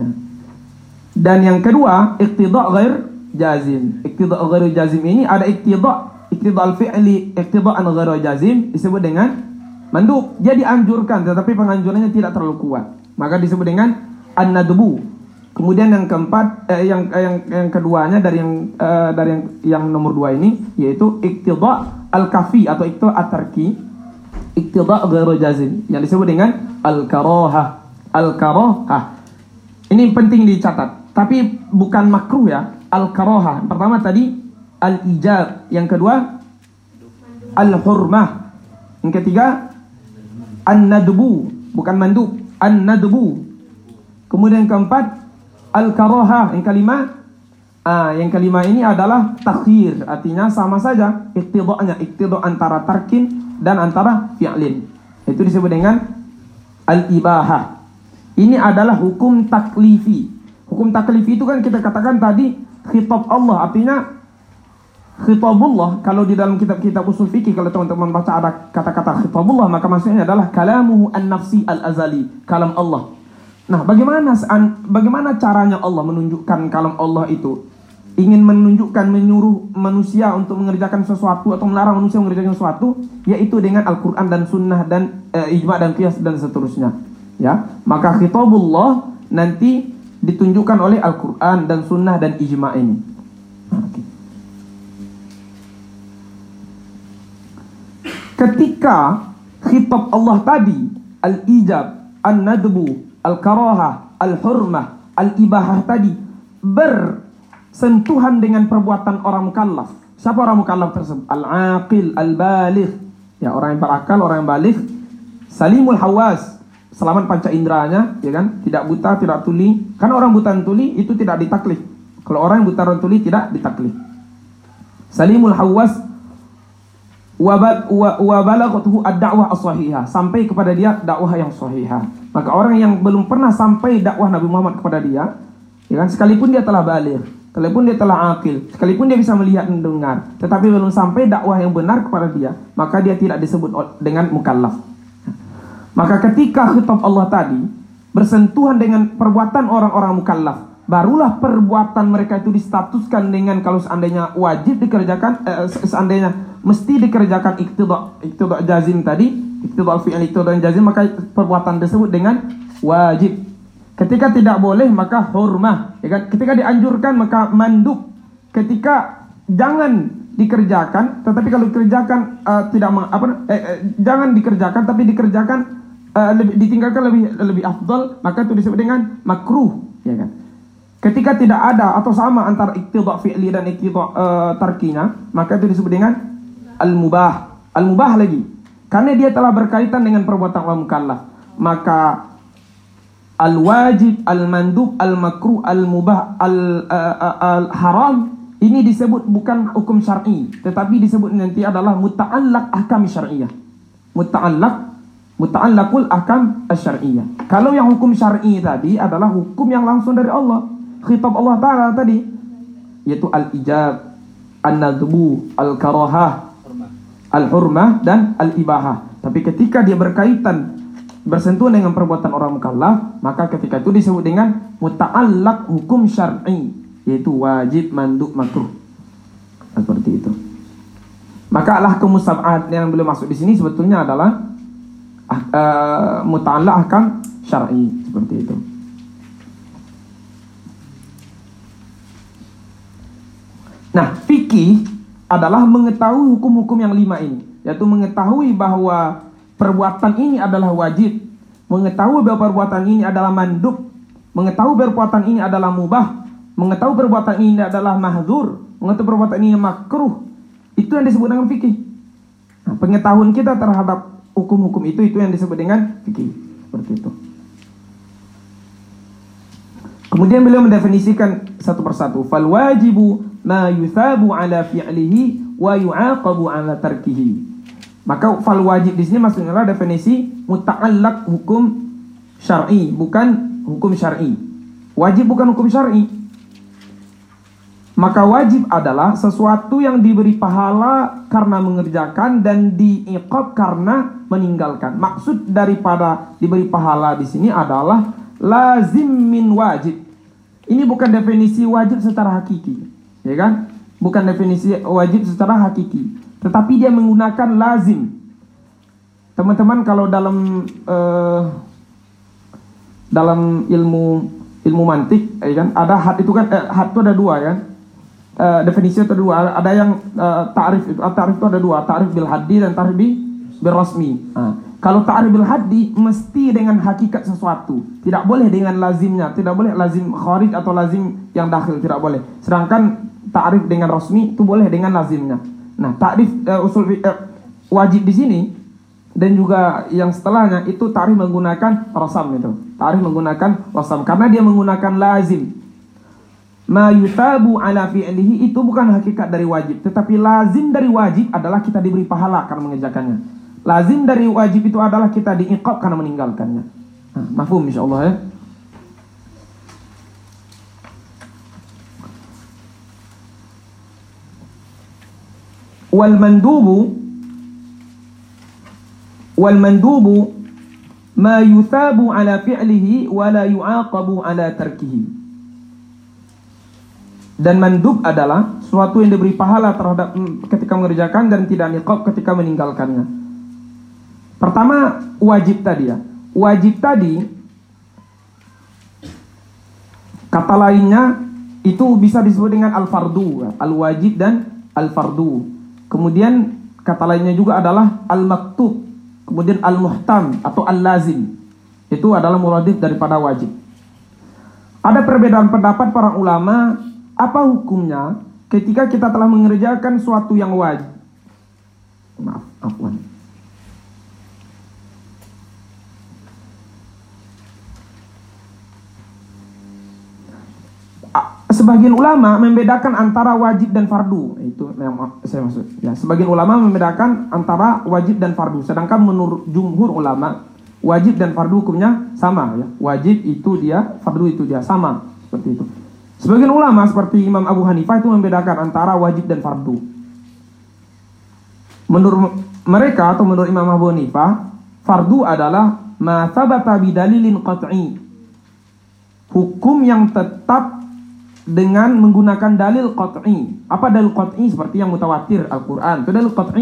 Dan yang kedua, iktida' ghair jazim. Iktida' ghair jazim ini ada iktida' iktida' al-fi'li, iktida'an ghair jazim disebut dengan mandub. Dia dianjurkan tetapi penganjurannya tidak terlalu kuat. Maka disebut dengan an-nadbu. Kemudian yang keempat, eh, yang, yang yang keduanya dari yang eh, dari yang yang nomor dua ini yaitu iktida' al-kafi atau iktida' at-tarki, iktida' ghairu jazim yang disebut dengan al-karahah. Al-karahah. Ini penting dicatat, tapi bukan makruh ya. Al-karahah. Pertama tadi al-ijab, yang kedua al-hurmah, yang ketiga an-nadbu, bukan mandub, an-nadbu. Kemudian yang keempat al-karahah, yang kelima, ah, yang kelima ini adalah takhir, artinya sama saja iktida'nya, iktida' antara tarkin dan antara fi'lin. Itu disebut dengan al-ibahah. Ini adalah hukum taklifi. Hukum taklifi itu kan kita katakan tadi khitab Allah, artinya khitabullah. Kalau di dalam kitab-kitab usul fikih, kalau teman-teman baca ada kata-kata khitabullah, maka maksudnya adalah kalamuhu an-nafsi al-azali, kalam Allah. Nah, bagaimana bagaimana caranya Allah menunjukkan kalam Allah itu? Ingin menunjukkan, menyuruh manusia untuk mengerjakan sesuatu atau melarang manusia mengerjakan sesuatu, yaitu dengan Al-Quran dan Sunnah dan e, ijma' dan qiyas dan seterusnya. Ya, maka khitabullah nanti ditunjukkan oleh Al-Quran dan Sunnah dan ijma' ini. Okay. Ketika khitab Allah tadi al-ijab, an-nadbu, al-karahah, al-hurmah, al-ibahah tadi bersentuhan dengan perbuatan orang mukallaf. Siapa orang mukallaf tersebut? Al-aqil, al-baligh. Ya, orang yang berakal, orang yang baligh. Salimul hawas, selamat panca inderanya, ya kan? Tidak buta, tidak tuli. Karena orang buta dan tuli itu tidak ditaklif. Kalau orang yang buta dan tuli tidak ditaklif. Salimul hawas wa balaghathu ad-da'wah as-sahihah, sampai kepada dia dakwah yang sahihah. Maka orang yang belum pernah sampai dakwah Nabi Muhammad kepada dia, ya kan, sekalipun dia telah baligh, sekalipun dia telah akil, sekalipun dia bisa melihat dan mendengar, tetapi belum sampai dakwah yang benar kepada dia, maka dia tidak disebut dengan mukallaf. Maka ketika khitab Allah tadi bersentuhan dengan perbuatan orang-orang mukallaf, barulah perbuatan mereka itu distatuskan dengan kalau seandainya wajib dikerjakan, eh, seandainya mesti dikerjakan iktida' iktida' jazim tadi, iktidal fi'li iktidal jazim, maka perbuatan tersebut dengan wajib. Ketika tidak boleh maka hurmah, ya kan? Ketika dianjurkan maka mandub. Ketika jangan dikerjakan, tetapi kalau dikerjakan uh, tidak apa eh, eh, jangan dikerjakan tapi dikerjakan uh, lebih, ditinggalkan lebih lebih afdal, maka itu disebut dengan makruh, ya kan? Ketika tidak ada atau sama antara iktidha fi'li dan iktidha uh, tarkinya, maka itu disebut dengan al-mubah. Al-mubah lagi, karena dia telah berkaitan dengan perbuatan orang mukallaf. Maka al-wajib, al-mandub, al-makruh, al-mubah, al-haram ini disebut bukan hukum syar'i, tetapi disebut nanti adalah muta'allaq ahkam syar'iyyah. Muta'allaq, muta'allaqul ahkam syar'iyyah. Kalau yang hukum syar'i tadi adalah hukum yang langsung dari Allah, khitab Allah Ta'ala tadi, yaitu al-ijab, an-nadbu, al-karahah, al-hurmah, dan al-ibahah. Tapi ketika dia berkaitan bersentuhan dengan perbuatan orang mukallaf, maka ketika itu disebut dengan muta'allaq hukum syar'i, yaitu wajib, mandub, makruh. Seperti itu. Maka al-ahkamu sab'at yang belum masuk di sini sebetulnya adalah uh, muta'allaq ahkam syar'i, seperti itu. Nah, fikih adalah mengetahui hukum-hukum yang lima ini, yaitu mengetahui bahwa perbuatan ini adalah wajib, mengetahui bahwa perbuatan ini adalah mandub, mengetahui perbuatan ini adalah mubah, mengetahui perbuatan ini adalah mahdzur, mengetahui perbuatan ini makruh. Itu yang disebut dengan fikih. Nah, pengetahuan kita terhadap hukum-hukum itu itu yang disebut dengan fikih. Seperti itu. Kemudian beliau mendefinisikan satu persatu. Fal wajibu ma yuthabu ala fi'lihi wa yu'aqabu ala tarkihi. Maka fal wajib di sini maksudnya adalah definisi muta'allaq hukum syar'i, bukan hukum syar'i. Wajib bukan hukum syar'i. Maka wajib adalah sesuatu yang diberi pahala karena mengerjakan dan diiqab karena meninggalkan. Maksud daripada diberi pahala di sini adalah lazim min wajib. Ini bukan definisi wajib secara hakiki, ya kan? Bukan definisi wajib secara hakiki, tetapi dia menggunakan lazim. Teman-teman kalau dalam uh, dalam ilmu ilmu mantik, ya kan? Ada had itu kan, eh, had itu ada dua kan? Uh, definisi itu ada dua. Ada yang uh, ta'rif itu, ta'rif itu ada dua, ta'rif bil haddi dan ta'rif bil rasmi. Uh. Kalau ta'rif bil haddi mesti dengan hakikat sesuatu, tidak boleh dengan lazimnya, tidak boleh lazim kharij atau lazim yang dakhil, tidak boleh. Sedangkan ta'rif dengan rasmi itu boleh dengan lazimnya. Nah, ta'rif uh, usul uh, wajib di sini dan juga yang setelahnya itu ta'rif menggunakan rasam itu. Ta'rif menggunakan rasam karena dia menggunakan lazim. Ma yutabu ala fi'lihi itu bukan hakikat dari wajib, tetapi lazim dari wajib adalah kita diberi pahala karena mengerjakannya. Lazim dari wajib itu adalah kita diiqab karena meninggalkannya. Nah, mafhum insyaallah ya. Wal mandubu wal mandubu ma yuthabu ala fi'lihi wa la yu'aqabu ala tarkihi. Dan mandub adalah suatu yang diberi pahala terhadap ketika mengerjakan dan tidak niqab ketika meninggalkannya. Pertama wajib tadi ya. Wajib tadi kata lainnya itu bisa disebut dengan al-fardu, al-wajib dan al-fardu. Kemudian kata lainnya juga adalah al-maktub, kemudian al-muhtam atau al-lazim. Itu adalah muradif daripada wajib. Ada perbedaan pendapat para ulama. Apa hukumnya ketika kita telah mengerjakan suatu yang wajib? Maaf, afwan. Sebagian ulama membedakan antara wajib dan fardu. Itu yang saya maksud. Ya, sebagian ulama membedakan antara wajib dan fardu. Sedangkan menurut jumhur ulama, wajib dan fardu hukumnya sama. Ya. Wajib itu dia, fardu itu dia, sama. Seperti itu. Sebagian ulama seperti Imam Abu Hanifah itu membedakan antara wajib dan fardu. Menurut mereka atau menurut Imam Abu Hanifah, fardu adalah ma thabata bidalilin qat'i. Hukum yang tetap dengan menggunakan dalil qat'i. Apa dalil qat'i? Seperti yang mutawatir Al-Qur'an. Itu dalil qat'i.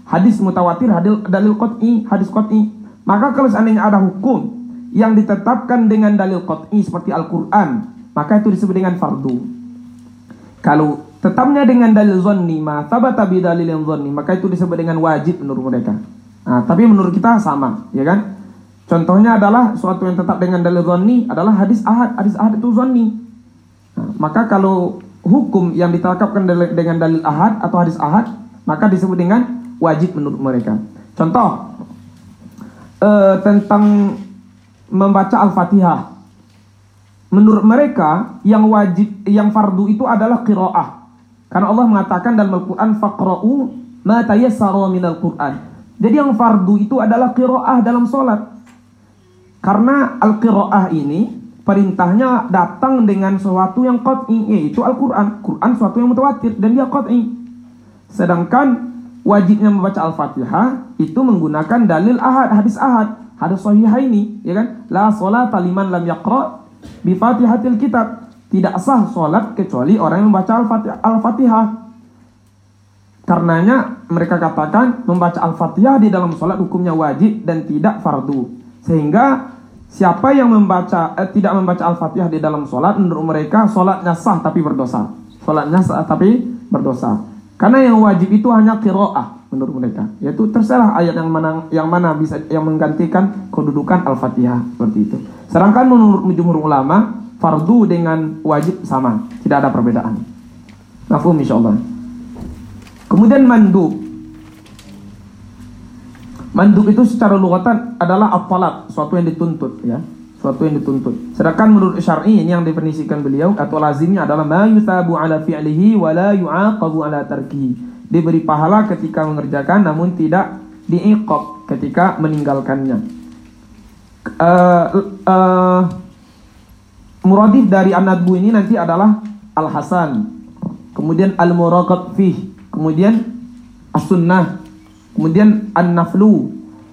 hadis mutawatir, hadil, dalil qat'i, hadis qat'i. Maka kalau seandainya ada hukum yang ditetapkan dengan dalil qat'i seperti Al-Quran, maka itu disebut dengan fardu. Kalau tetapnya dengan dalil zanni, ma thabata bi dalilin zanni, maka itu disebut dengan wajib menurut mereka. Nah, tapi menurut kita sama, ya kan? Contohnya adalah suatu yang tetap dengan dalil zanni adalah hadis ahad. Hadis ahad itu zanni. Nah, maka kalau hukum yang ditetapkan dengan dalil ahad atau hadis ahad, maka disebut dengan wajib menurut mereka. Contoh uh, tentang membaca Al-Fatihah. Menurut mereka yang wajib, yang fardu itu adalah qiraah. Karena Allah mengatakan dalam Al-Quran, faqra'u ma tayassara minal Qur'an. Jadi yang fardu itu adalah qiraah dalam sholat. Karena al-qiraah ini perintahnya datang dengan sesuatu yang qat'i, yaitu Al-Quran. Quran sesuatu yang mutawatir dan dia qat'i. Sedangkan wajibnya membaca Al-Fatihah itu menggunakan dalil ahad, hadis ahad, hadis sahihaini, ya kan? La sholata liman lam yaqra' bi Fatihatil kitab. Tidak sah sholat kecuali orang yang membaca Al-Fatihah. Karenanya mereka katakan membaca Al-Fatihah di dalam sholat hukumnya wajib dan tidak fardu. Sehingga siapa yang membaca eh, tidak membaca Al-Fatihah di dalam sholat, menurut mereka sholatnya sah tapi berdosa. Sholatnya sah tapi berdosa. Karena yang wajib itu hanya qiraah menurut mereka. Yaitu terserah ayat yang mana yang mana bisa yang menggantikan kedudukan Al-Fatihah seperti itu. Sedangkan menurut jumhur ulama, fardu dengan wajib sama, tidak ada perbedaan. Mafhum insyaallah. Kemudian mandub. Mandub itu secara lughatan adalah at-talab, sesuatu yang dituntut, ya. Sesuatu yang dituntut. Sedangkan menurut syar'i ini yang definisikan beliau atau lazimnya adalah ma yuthabu ala fi'lihi wa la yu'aqabu ala tarkihi. Diberi pahala ketika mengerjakan namun tidak diiqab ketika meninggalkannya. Uh, uh, muradif dari an-nadbu ini nanti adalah al-hasan, kemudian al-muraqab fih, kemudian as-sunnah, kemudian an-naflu,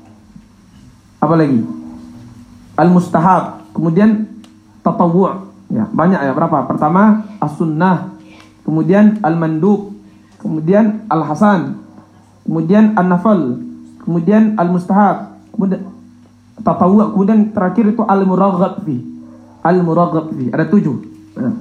apa lagi? Al-mustahab, kemudian tatawwu'. Ya, banyak ya, berapa? Pertama as-sunnah, kemudian al-mandub, kemudian al-hasan, kemudian an-nafl, kemudian al-mustahab, kemudian tatawwu', kemudian terakhir itu al-muraghab fi. Al-muraghab fi. Ada tujuh. Nah.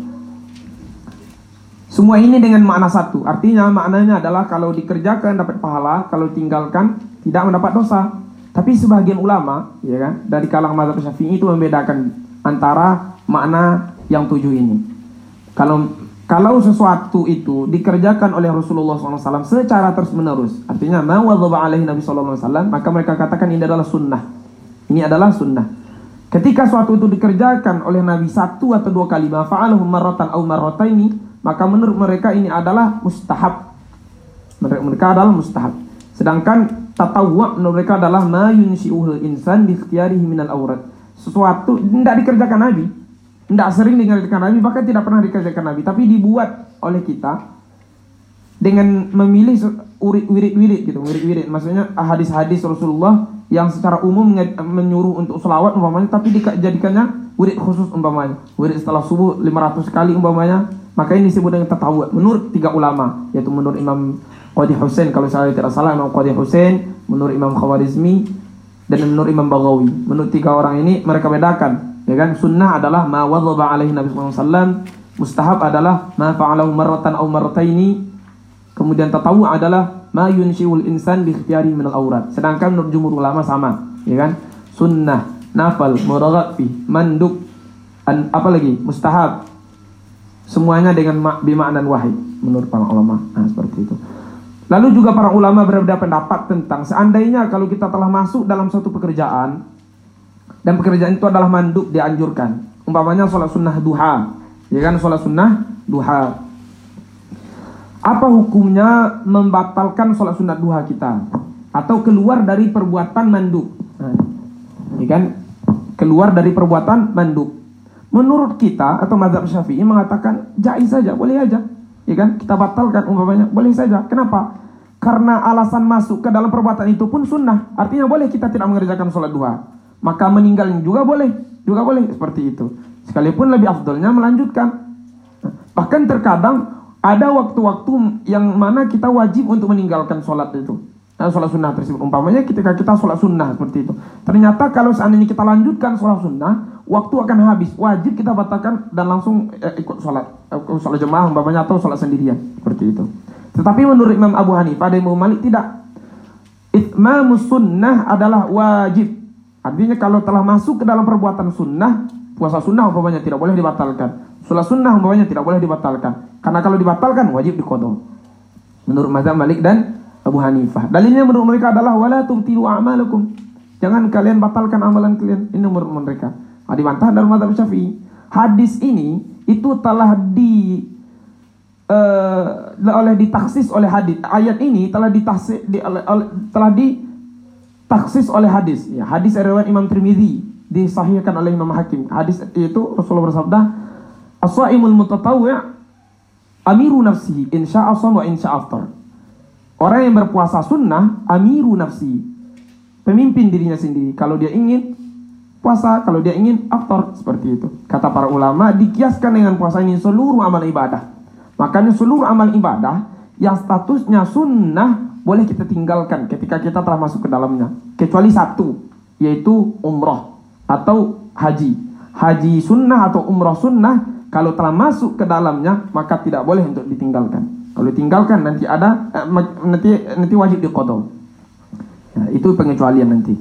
Semua ini dengan makna satu. Artinya maknanya adalah kalau dikerjakan dapat pahala, kalau tinggalkan tidak mendapat dosa. Tapi sebagian ulama, ya kan, dari kalangan mazhab Syafi'i itu membedakan antara makna yang tujuh ini. Kalau kalau sesuatu itu dikerjakan oleh Rasulullah shallallahu alaihi wasallam secara terus menerus, artinya ma wadhaba alaihi Nabi shallallahu alaihi wasallam, maka mereka katakan ini adalah sunnah. Ini adalah sunnah. Ketika suatu itu dikerjakan oleh Nabi satu atau dua kali, ma fa'alahu marratan aw marrataini, maka menurut mereka ini adalah mustahab. Mereka adalah mustahab. Sedangkan tatawwu' menurut mereka adalah ma yunshi'uhul insan bi ikhtiyarihi minal awrat. Sesuatu tidak dikerjakan Nabi, tidak sering dikerjakan Nabi, bahkan tidak pernah dikerjakan Nabi, tapi dibuat oleh kita dengan memilih wirid-wirid gitu, wirid-wirid. Maksudnya hadis-hadis Rasulullah yang secara umum menyuruh untuk selawat umpamanya, tapi dijadikannya wirid khusus umpamanya. Wirid setelah subuh lima ratus kali umpamanya, maka ini disebut dengan tatawwu' menurut tiga ulama, yaitu menurut Imam Qadhi Husain, kalau saya tidak salah Imam Qadhi Husain, menurut Imam Khawarizmi, dan menurut Imam Baghawi. Menurut tiga orang ini mereka bedakan, ya kan? Sunnah adalah ma wadhaba alaihi Nabi sallallahu alaihi wasallam, mustahab adalah ma fa'alahu marratan aw marrataini, kemudian tatawwu' adalah ma yunshi'ul insan bi ikhtiyari min al-awrat. Sedangkan menurut jumhur ulama sama, ya kan? Sunnah, nafal, muraghab fi, mandub, an, apa lagi? Mustahab. Semuanya dengan ma- bimaknan wahid menurut para ulama. Nah, seperti itu. Lalu juga para ulama berbeda pendapat tentang seandainya kalau kita telah masuk dalam suatu pekerjaan dan pekerjaan itu adalah mandub, dianjurkan. Umpamanya sholat sunnah duha, ya kan, sholat sunnah duha. Apa hukumnya membatalkan sholat sunnah duha kita atau keluar dari perbuatan mandub? Nah, ya kan, keluar dari perbuatan mandub. Menurut kita atau mazhab Syafi'i mengatakan jaiz saja, boleh aja. Ya kan, kita batalkan umpamanya, boleh saja. Kenapa? Karena alasan masuk ke dalam perbuatan itu pun sunnah. Artinya boleh kita tidak mengerjakan sholat duha. Maka meninggalnya juga boleh, juga boleh seperti itu. Sekalipun lebih afdolnya melanjutkan. Bahkan terkadang ada waktu-waktu yang mana kita wajib untuk meninggalkan sholat itu. sholat sunnah tersebut. Umpamanya ketika kita sholat sunnah seperti itu, ternyata kalau seandainya kita lanjutkan sholat sunnah, waktu akan habis, wajib kita batalkan dan langsung eh, ikut sholat, eh, sholat jemaah umpamanya atau sholat sendirian seperti itu. Tetapi menurut Imam Abu Hanifah dan Imam Malik tidak. Itmamus sunnah adalah wajib. Artinya kalau telah masuk ke dalam perbuatan sunnah, puasa sunnah umpamanya tidak boleh dibatalkan, sholat sunnah umpamanya tidak boleh dibatalkan, karena kalau dibatalkan wajib diqadha. Menurut mazhab Malik dan Abu Hanifah. Dalilnya menurut mereka adalah wala tubtilu a'malakum. Jangan kalian batalkan amalan kalian. Ini menurut mereka. Nah, dibantah dalam mazhab Syafi'i. Hadis ini itu telah di uh, oleh ditaksis oleh hadis. Ayat ini telah ditaksis di, oleh, oleh, telah ditaksis oleh hadis. Ya, hadis riwayat Imam Tirmidzi disahihkan oleh Imam Hakim. Hadis itu Rasulullah bersabda, "As-shaimul mutatawwi' amiru nafsihi insya'a shom wa insya'a aftar." Orang yang berpuasa sunnah amiru nafsi, pemimpin dirinya sendiri. Kalau dia ingin puasa, kalau dia ingin aftar, seperti itu. Kata para ulama, dikiaskan dengan puasa ini seluruh amal ibadah. Makanya seluruh amal ibadah yang statusnya sunnah boleh kita tinggalkan ketika kita telah masuk ke dalamnya, kecuali satu, yaitu umrah atau haji. Haji sunnah atau umrah sunnah, kalau telah masuk ke dalamnya maka tidak boleh untuk ditinggalkan. Kalau ditinggalkan nanti ada eh, nanti nanti wajib diqadha. Ya, itu pengecualian nanti.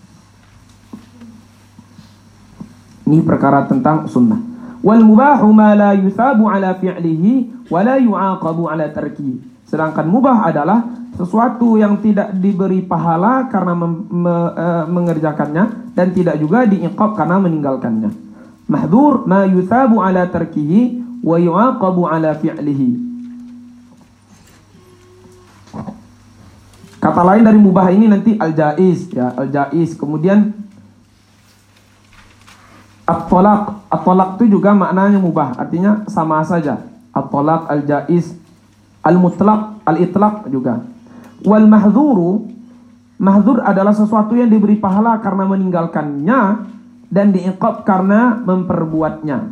Ini perkara tentang sunnah. Wal mubahu ma la yuthabu ala fi'lihi wa la yu'aqabu ala tarkihi. Sedangkan mubah adalah sesuatu yang tidak diberi pahala karena mem, me, uh, mengerjakannya dan tidak juga diiqab karena meninggalkannya. Mahdhur ma yuthabu ala tarkihi wa yu'aqabu ala fi'lihi. Kata lain dari mubah ini nanti al-jaiz, ya, al-jaiz. Kemudian at-talaq, at-talaq itu juga maknanya mubah, artinya sama saja. At-talaq, al-jaiz, al-mutlaq, al-itlaq juga. Wal mahdhuru, mahdhur adalah sesuatu yang diberi pahala karena meninggalkannya dan diiqab karena memperbuatnya.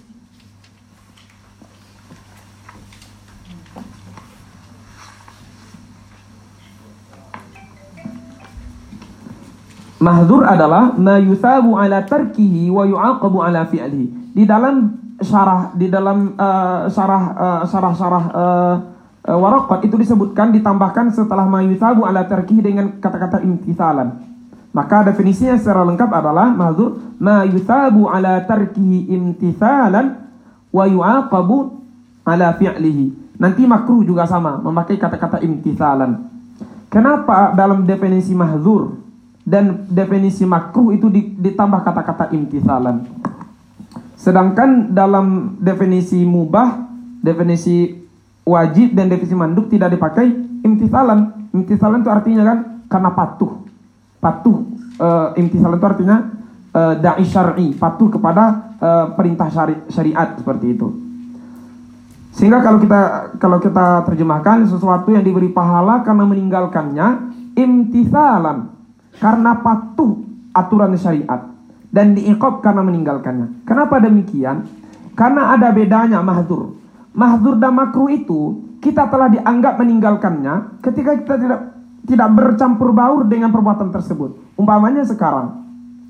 Mahdzur adalah ma yuthabu ala tarkihi wa yu'aqabu ala fi'lihi. Di dalam syarah di dalam uh, syarah uh, syarah-syarah uh, uh, Waraqat itu disebutkan, ditambahkan setelah ma yuthabu ala tarkihi dengan kata-kata imtithalan. Maka definisinya secara lengkap adalah mahdzur ma yuthabu ala tarkihi imtithalan wa yu'aqabu ala fi'lihi. Nanti makruh juga sama, memakai kata-kata imtithalan. Kenapa dalam definisi mahdzur dan definisi makruh itu ditambah kata-kata imtithalan, sedangkan dalam definisi mubah, definisi wajib dan definisi mandub tidak dipakai imtithalan. Imtithalan itu artinya kan karena patuh. Patuh uh, imtithalan itu artinya uh, da'i syar'i, patuh kepada uh, perintah syari syariat seperti itu. Sehingga kalau kita kalau kita terjemahkan, sesuatu yang diberi pahala karena meninggalkannya, imtithalan karena patuh aturan syariat, dan diiqab karena meninggalkannya. Kenapa demikian? Karena ada bedanya mahdzur. Mahdzur dan makruh itu kita telah dianggap meninggalkannya ketika kita tidak tidak bercampur baur dengan perbuatan tersebut. Umpamanya sekarang,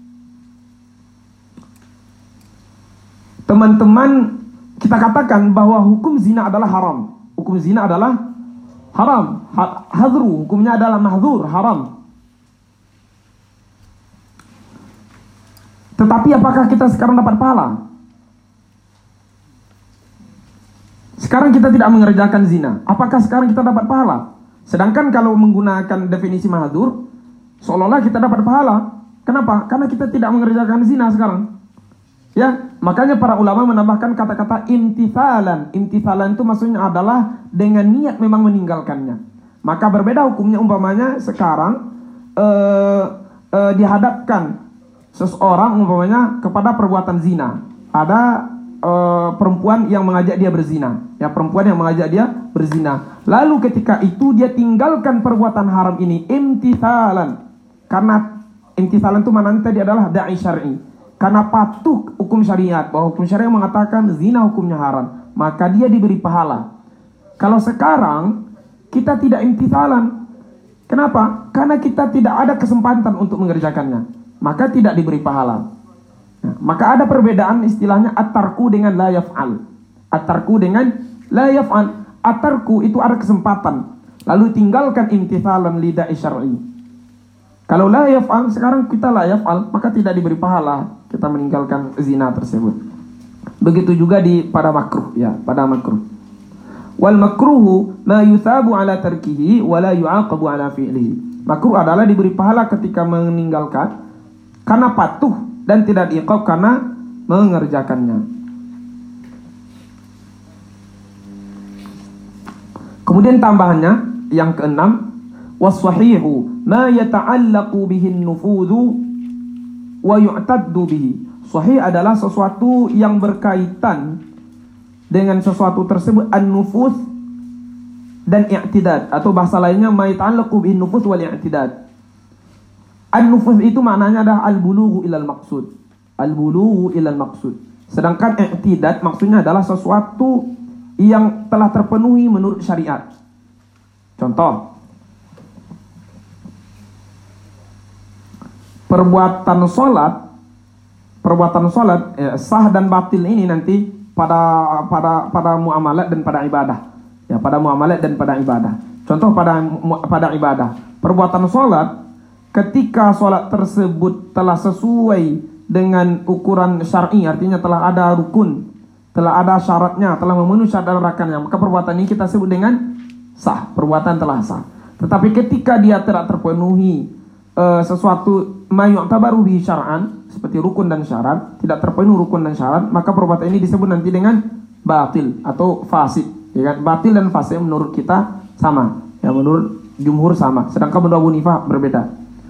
teman-teman, kita katakan bahwa hukum zina adalah haram. Hukum zina adalah haram. Hadru, hukumnya adalah mahdzur, haram. Tetapi apakah kita sekarang dapat pahala? Sekarang kita tidak mengerjakan zina, apakah sekarang kita dapat pahala? Sedangkan kalau menggunakan definisi mahdzur, seolah-olah kita dapat pahala. Kenapa? Karena kita tidak mengerjakan zina sekarang. Ya, makanya para ulama menambahkan kata-kata imtithalan. Imtithalan itu maksudnya adalah dengan niat memang meninggalkannya. Maka berbeda hukumnya umpamanya sekarang uh, uh, dihadapkan seseorang umpamanya kepada perbuatan zina. Ada uh, perempuan yang mengajak dia berzina. Ya, perempuan yang mengajak dia berzina. Lalu ketika itu dia tinggalkan perbuatan haram ini imtithalan. Karena imtithalan itu maknanya tadi adalah da'i syar'i. Karena patuh hukum syariat, bahwa hukum syariat mengatakan zina hukumnya haram, maka dia diberi pahala. Kalau sekarang kita tidak imtithalan, Kenapa? Karena kita tidak ada kesempatan untuk mengerjakannya, maka tidak diberi pahala. Nah, maka ada perbedaan istilahnya at-tarku dengan la yaf'al. At-tarku dengan la yaf'al. At-tarku itu ada kesempatan, lalu tinggalkan imtithalan lida'i syar'i. Kalau la yaf'al, sekarang kita la yaf'al, maka tidak diberi pahala kita meninggalkan zina tersebut. Begitu juga di pada makruh, ya, pada makruh. Wal makruhu ma yuthabu ala tarkihi wa la yu'aqabu ala fi'lihi. Makruh adalah diberi pahala ketika meninggalkan karena patuh dan tidak diiqab karena mengerjakannya. Kemudian tambahannya yang keenam, was-sahihu ma yata'allaqu bihi an-nufudhu wa yu'taddu bihi. Sahih adalah sesuatu yang berkaitan dengan sesuatu tersebut, an-nufuz dan i'tidad, atau bahasa lainnya ma yata'allaqu bihi an-nufuz wal i'tidad. An-nufuz itu maknanya adalah al-bulughu ilal maqsud. Al-bulughu ilal maqsud. Sedangkan i'tidad maksudnya adalah sesuatu yang telah terpenuhi menurut syariat. Contoh, perbuatan sholat, perbuatan sholat eh, sah dan batil ini nanti pada pada pada muamalat dan pada ibadah, ya, pada muamalat dan pada ibadah. Contoh pada pada ibadah, perbuatan sholat, ketika sholat tersebut telah sesuai dengan ukuran syar'i, artinya telah ada rukun, telah ada syaratnya, telah memenuhi syarat dan rakannya, maka perbuatan ini kita sebut dengan sah, perbuatan telah sah. Tetapi ketika dia tidak terpenuhi uh, sesuatu mayu'tabaru bihi syar'an, seperti rukun dan syarat, tidak terpenuhi rukun dan syarat, maka perbuatan ini disebut nanti dengan batil atau fasid, ya kan? Batil dan fasid menurut kita sama, ya, menurut jumhur sama, sedangkan menurut Abu Hanifah berbeda.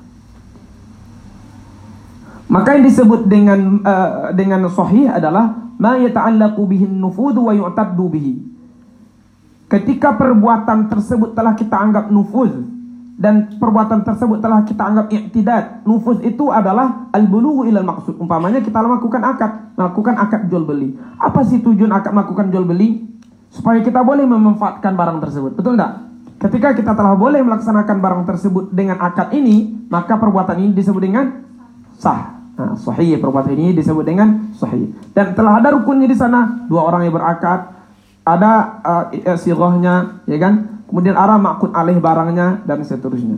Maka yang disebut dengan uh, dengan sahih adalah ma yata'allaqu bihi an-nufudhu wa yu'taddu bihi. Ketika perbuatan tersebut telah kita anggap nufuz dan perbuatan tersebut telah kita anggap i'tidad. Nufuz itu adalah al-bulughu ilal maqsud. Umpamanya kita melakukan akad, melakukan akad jual beli. Apa sih tujuan akad melakukan jual beli? Supaya kita boleh memanfaatkan barang tersebut. Betul enggak? Ketika kita telah boleh melaksanakan barang tersebut dengan akad ini, maka perbuatan ini disebut dengan sah. Nah, sahih, perbuatan ini disebut dengan sahih. Dan telah ada rukunnya di sana, dua orang yang berakad, ada uh, sighahnya, ya kan? Kemudian arah ma'qud alaih barangnya dan seterusnya.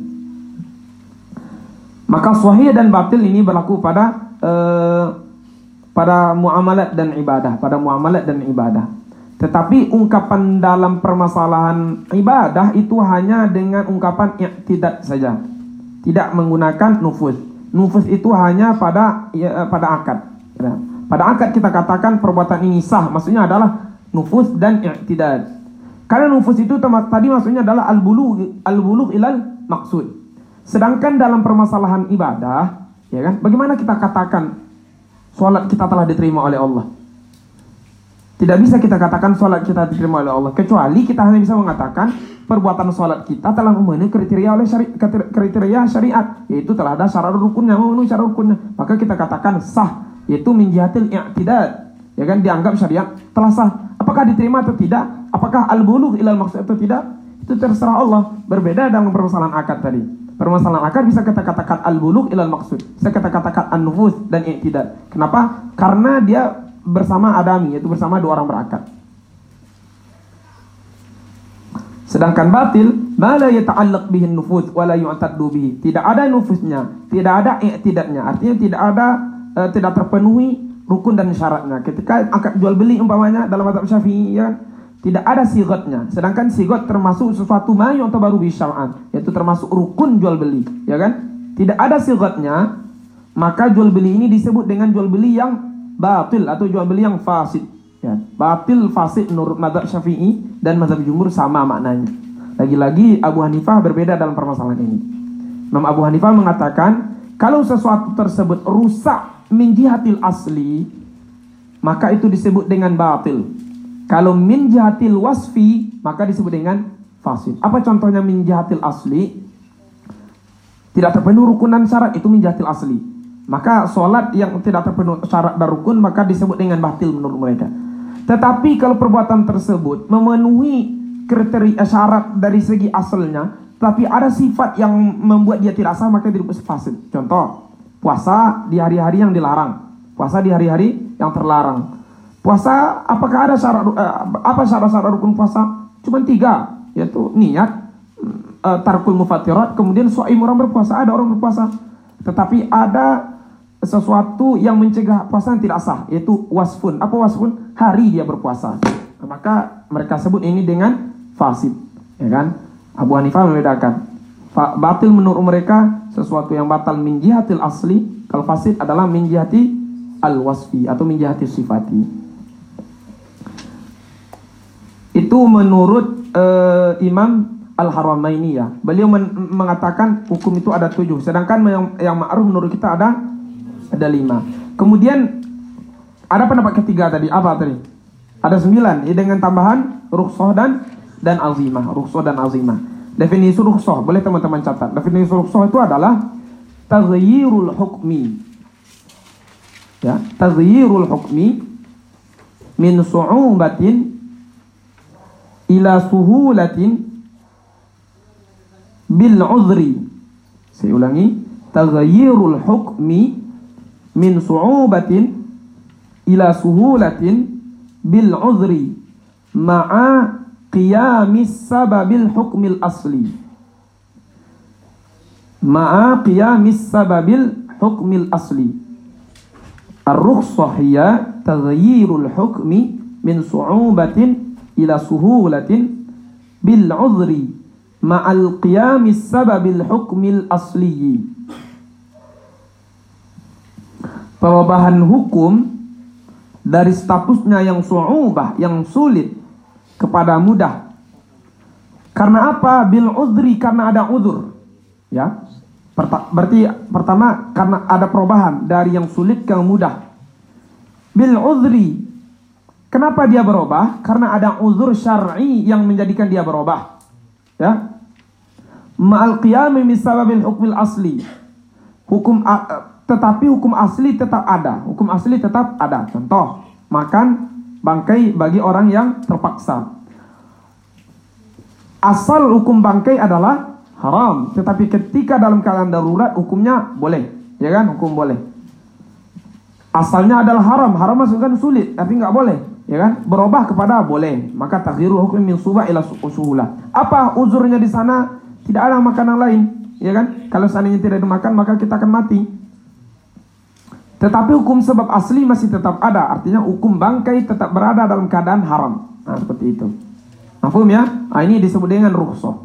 Maka sahih dan batil ini berlaku pada uh, pada muamalat dan ibadah, pada muamalat dan ibadah. Tetapi ungkapan dalam permasalahan ibadah itu hanya dengan ungkapan i'tidad saja, tidak menggunakan nufuz. Nufuz itu hanya pada ya, pada akad. Ya. Pada akad kita katakan perbuatan ini sah, maksudnya adalah nufuz dan i'tidad. Karena nufuz itu tadi maksudnya adalah al-bulugh al-bulugh ilal maksud. Sedangkan dalam permasalahan ibadah, ya kan? Bagaimana kita katakan salat kita telah diterima oleh Allah? Tidak bisa kita katakan salat kita diterima oleh Allah, kecuali kita hanya bisa mengatakan perbuatan salat kita telah memenuhi kriteria oleh syari, kriteria syariat, yaitu telah ada syarat rukunnya, memenuhi syarat rukunnya. Maka kita katakan sah, yaitu min jihatil i'tidad. Ya kan, dianggap syariat telah sah. Apakah diterima atau tidak? Apakah al-bulugh ilal maksud atau tidak? Itu terserah Allah. Berbeda dengan permasalahan akad tadi. Permasalahan akad bisa kita katakan al-bulugh ilal maksud, bisa kita katakan an-nufuz dan i'tidad. Kenapa? Karena dia bersama adami, yaitu bersama dua orang berakad. Sedangkan batil, ma la yata'allaq bihi an-nufuz wa la yu'taddu bihi. Tidak ada nufuznya, tidak ada i'tidadnya. Artinya tidak ada uh, tidak terpenuhi rukun dan syaratnya. Ketika akad jual beli umpamanya dalam mazhab Syafi'i, ya, tidak ada sigatnya. Sedangkan sigat termasuk sesuatu ma yu'tabaru bi syar'an, yaitu termasuk rukun jual beli, ya kan? Tidak ada sigatnya, maka jual beli ini disebut dengan jual beli yang batil atau jual beli yang fasid. Ya, batil fasid menurut mazhab Syafi'i dan mazhab jumhur sama maknanya. Lagi-lagi Abu Hanifah berbeda dalam permasalahan ini. Imam Abu Hanifah mengatakan kalau sesuatu tersebut rusak min jihatil asli, maka itu disebut dengan batil. Kalau min jihatil wasfi, maka disebut dengan fasid. Apa contohnya min jihatil asli? Tidak terpenuhi rukun dan syarat, itu min jihatil asli. Maka sholat yang tidak terpenuhi syarat dan rukun, maka disebut dengan batil menurut mereka. Tetapi kalau perbuatan tersebut memenuhi kriteria syarat dari segi asalnya, tapi ada sifat yang membuat dia tidak sah, maka dia fasid. Contoh, puasa di hari-hari yang dilarang, puasa di hari-hari yang terlarang. Puasa, apakah ada syarat, eh, apa syarat-syarat rukun puasa? Cuma tiga, yaitu niat, eh, tarkul mufattirat, kemudian shaim, orang berpuasa. Ada orang berpuasa, tetapi ada sesuatu yang mencegah puasa yang tidak sah, yaitu wasfun. Apa wasfun? Hari dia berpuasa. Nah, maka mereka sebut ini dengan fasid, ya kan? Abu Hanifah membedakan. Batil menurut mereka sesuatu yang batal min jihatil asli, kalau fasid adalah min jihati al-wasfi atau min jihati sifati. Itu menurut uh, Imam Al-Haramaini ya. Beliau men mengatakan hukum itu ada tujuh, sedangkan yang, yang ma'ruf menurut kita ada ada lima. Kemudian ada pendapat ketiga tadi, apa tadi? Ada sembilan, ya, dengan tambahan rukhsah dan dan azimah, rukhsah dan azimah. Definisi rukhsah, boleh teman-teman catat. Definisi rukhsah itu adalah taghyirul hukmi. Ya, taghyirul hukmi min su'ubatin ila suhulatin bil uzri. Saya ulangi, taghyirul hukmi min su'ubatin ila suhulatin bil uzri ma'a qiyamis sababil hukmil asli. Ma'a qiyamis sababil hukmil asli. Ar-rukhsah hiya taghyirul hukmi min su'ubatin ila suhulatin bil uzri ma'al qiyamis sababil hukmil asli. Perubahan hukum dari statusnya yang su'ubah, yang sulit, kepada mudah. Karena apa? Bil uzri, karena ada uzur. Ya. Perta berarti pertama karena ada perubahan dari yang sulit ke yang mudah. Bil uzri, kenapa dia berubah? Karena ada uzur syar'i yang menjadikan dia berubah. Ya. Ma'al qiyami min sababil hukmil asli. Hukum tetapi hukum asli tetap ada. Hukum asli tetap ada. Contoh, makan bangkai bagi orang yang terpaksa. Asal hukum bangkai adalah haram, tetapi ketika dalam keadaan darurat hukumnya boleh, ya kan? Hukum boleh. Asalnya adalah haram, haram maksudnya sulit, tapi nggak boleh, ya kan? Berubah kepada boleh, maka taghyiru hukum min subah ila suhulah. Apa uzurnya di sana? Tidak ada makanan lain, ya kan? Kalau seandainya tidak dimakan, maka kita akan mati. Tetapi hukum sebab asli masih tetap ada. Artinya hukum bangkai tetap berada dalam keadaan haram. Nah, seperti itu. Mafhum ya? Nah, ini disebut dengan rukhsah.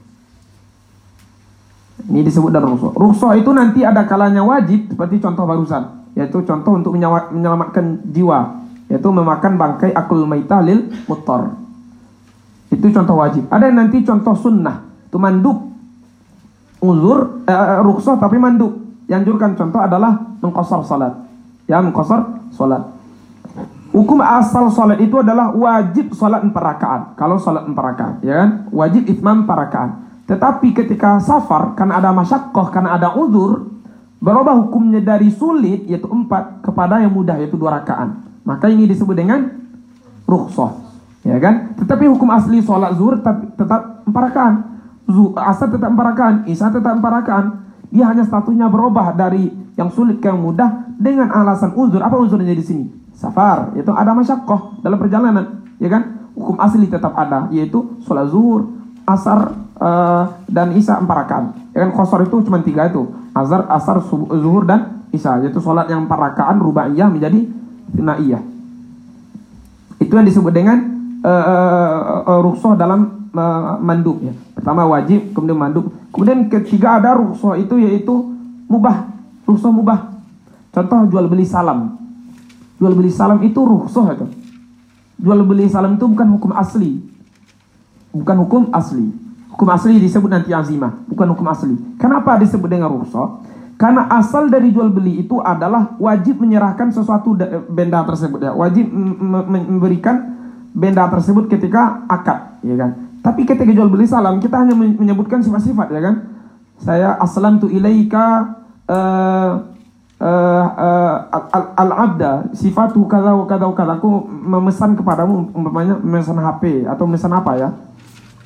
Ini disebut dengan rukhsah. Rukhsah itu nanti ada kalanya wajib, seperti contoh barusan. Yaitu contoh untuk menyelamatkan jiwa. Yaitu memakan bangkai akul maitah lil muttar. Itu contoh wajib. Ada yang nanti contoh sunnah. Itu mandub. Uzur, eh, rukhsah tapi mandub. Yang anjurkan contoh adalah mengqasar salat. Ya, mengqasar salat. Hukum asal salat itu adalah wajib salat empat rakaat. Kalau salat empat rakaat, ya kan? Wajib itmam empat rakaat. Tetapi ketika safar, karena ada masyaqqah, karena ada uzur, berubah hukumnya dari sulit yaitu empat kepada yang mudah yaitu dua rakaat. Maka ini disebut dengan rukhsah. Ya kan? Tetapi hukum asli salat zuhur tetap, tetap empat rakaat. Asar tetap empat rakaat, isya tetap empat rakaat. Dia hanya statusnya berubah dari yang sulit ke yang mudah dengan alasan uzur. Apa uzurnya di sini? Safar, yaitu ada masyaqqah dalam perjalanan, ya kan? Hukum asli tetap ada, yaitu sholat zuhur, asar, uh, dan isya empat rakaat. Ya kan? Qasar itu cuma tiga itu, azhar, asar, zuhur dan isya, yaitu sholat yang empat rakaat rubaiyah menjadi thinaiyah. Itu yang disebut dengan uh, uh, uh, rukhsah dalam mandub ya. Pertama wajib, kemudian mandub. Kemudian ketiga ada rukhsah itu yaitu mubah. Rukhsah mubah. Contoh jual beli salam. Jual beli salam itu rukhsah itu. Jual beli salam itu bukan hukum asli. Bukan hukum asli. Hukum asli disebut nanti azimah, bukan hukum asli. Kenapa disebut dengan rukhsah? Karena asal dari jual beli itu adalah wajib menyerahkan sesuatu benda tersebut ya. Wajib memberikan benda tersebut ketika akad, ya kan? Tapi ketika jual beli salam kita hanya menyebutkan sifat-sifat, ya kan? Saya aslamtu ilaika uh, uh, uh, al-abda sifatu kadza wa kadza wa kadza. Aku memesan kepadamu umpamanya memesan H P atau memesan apa ya?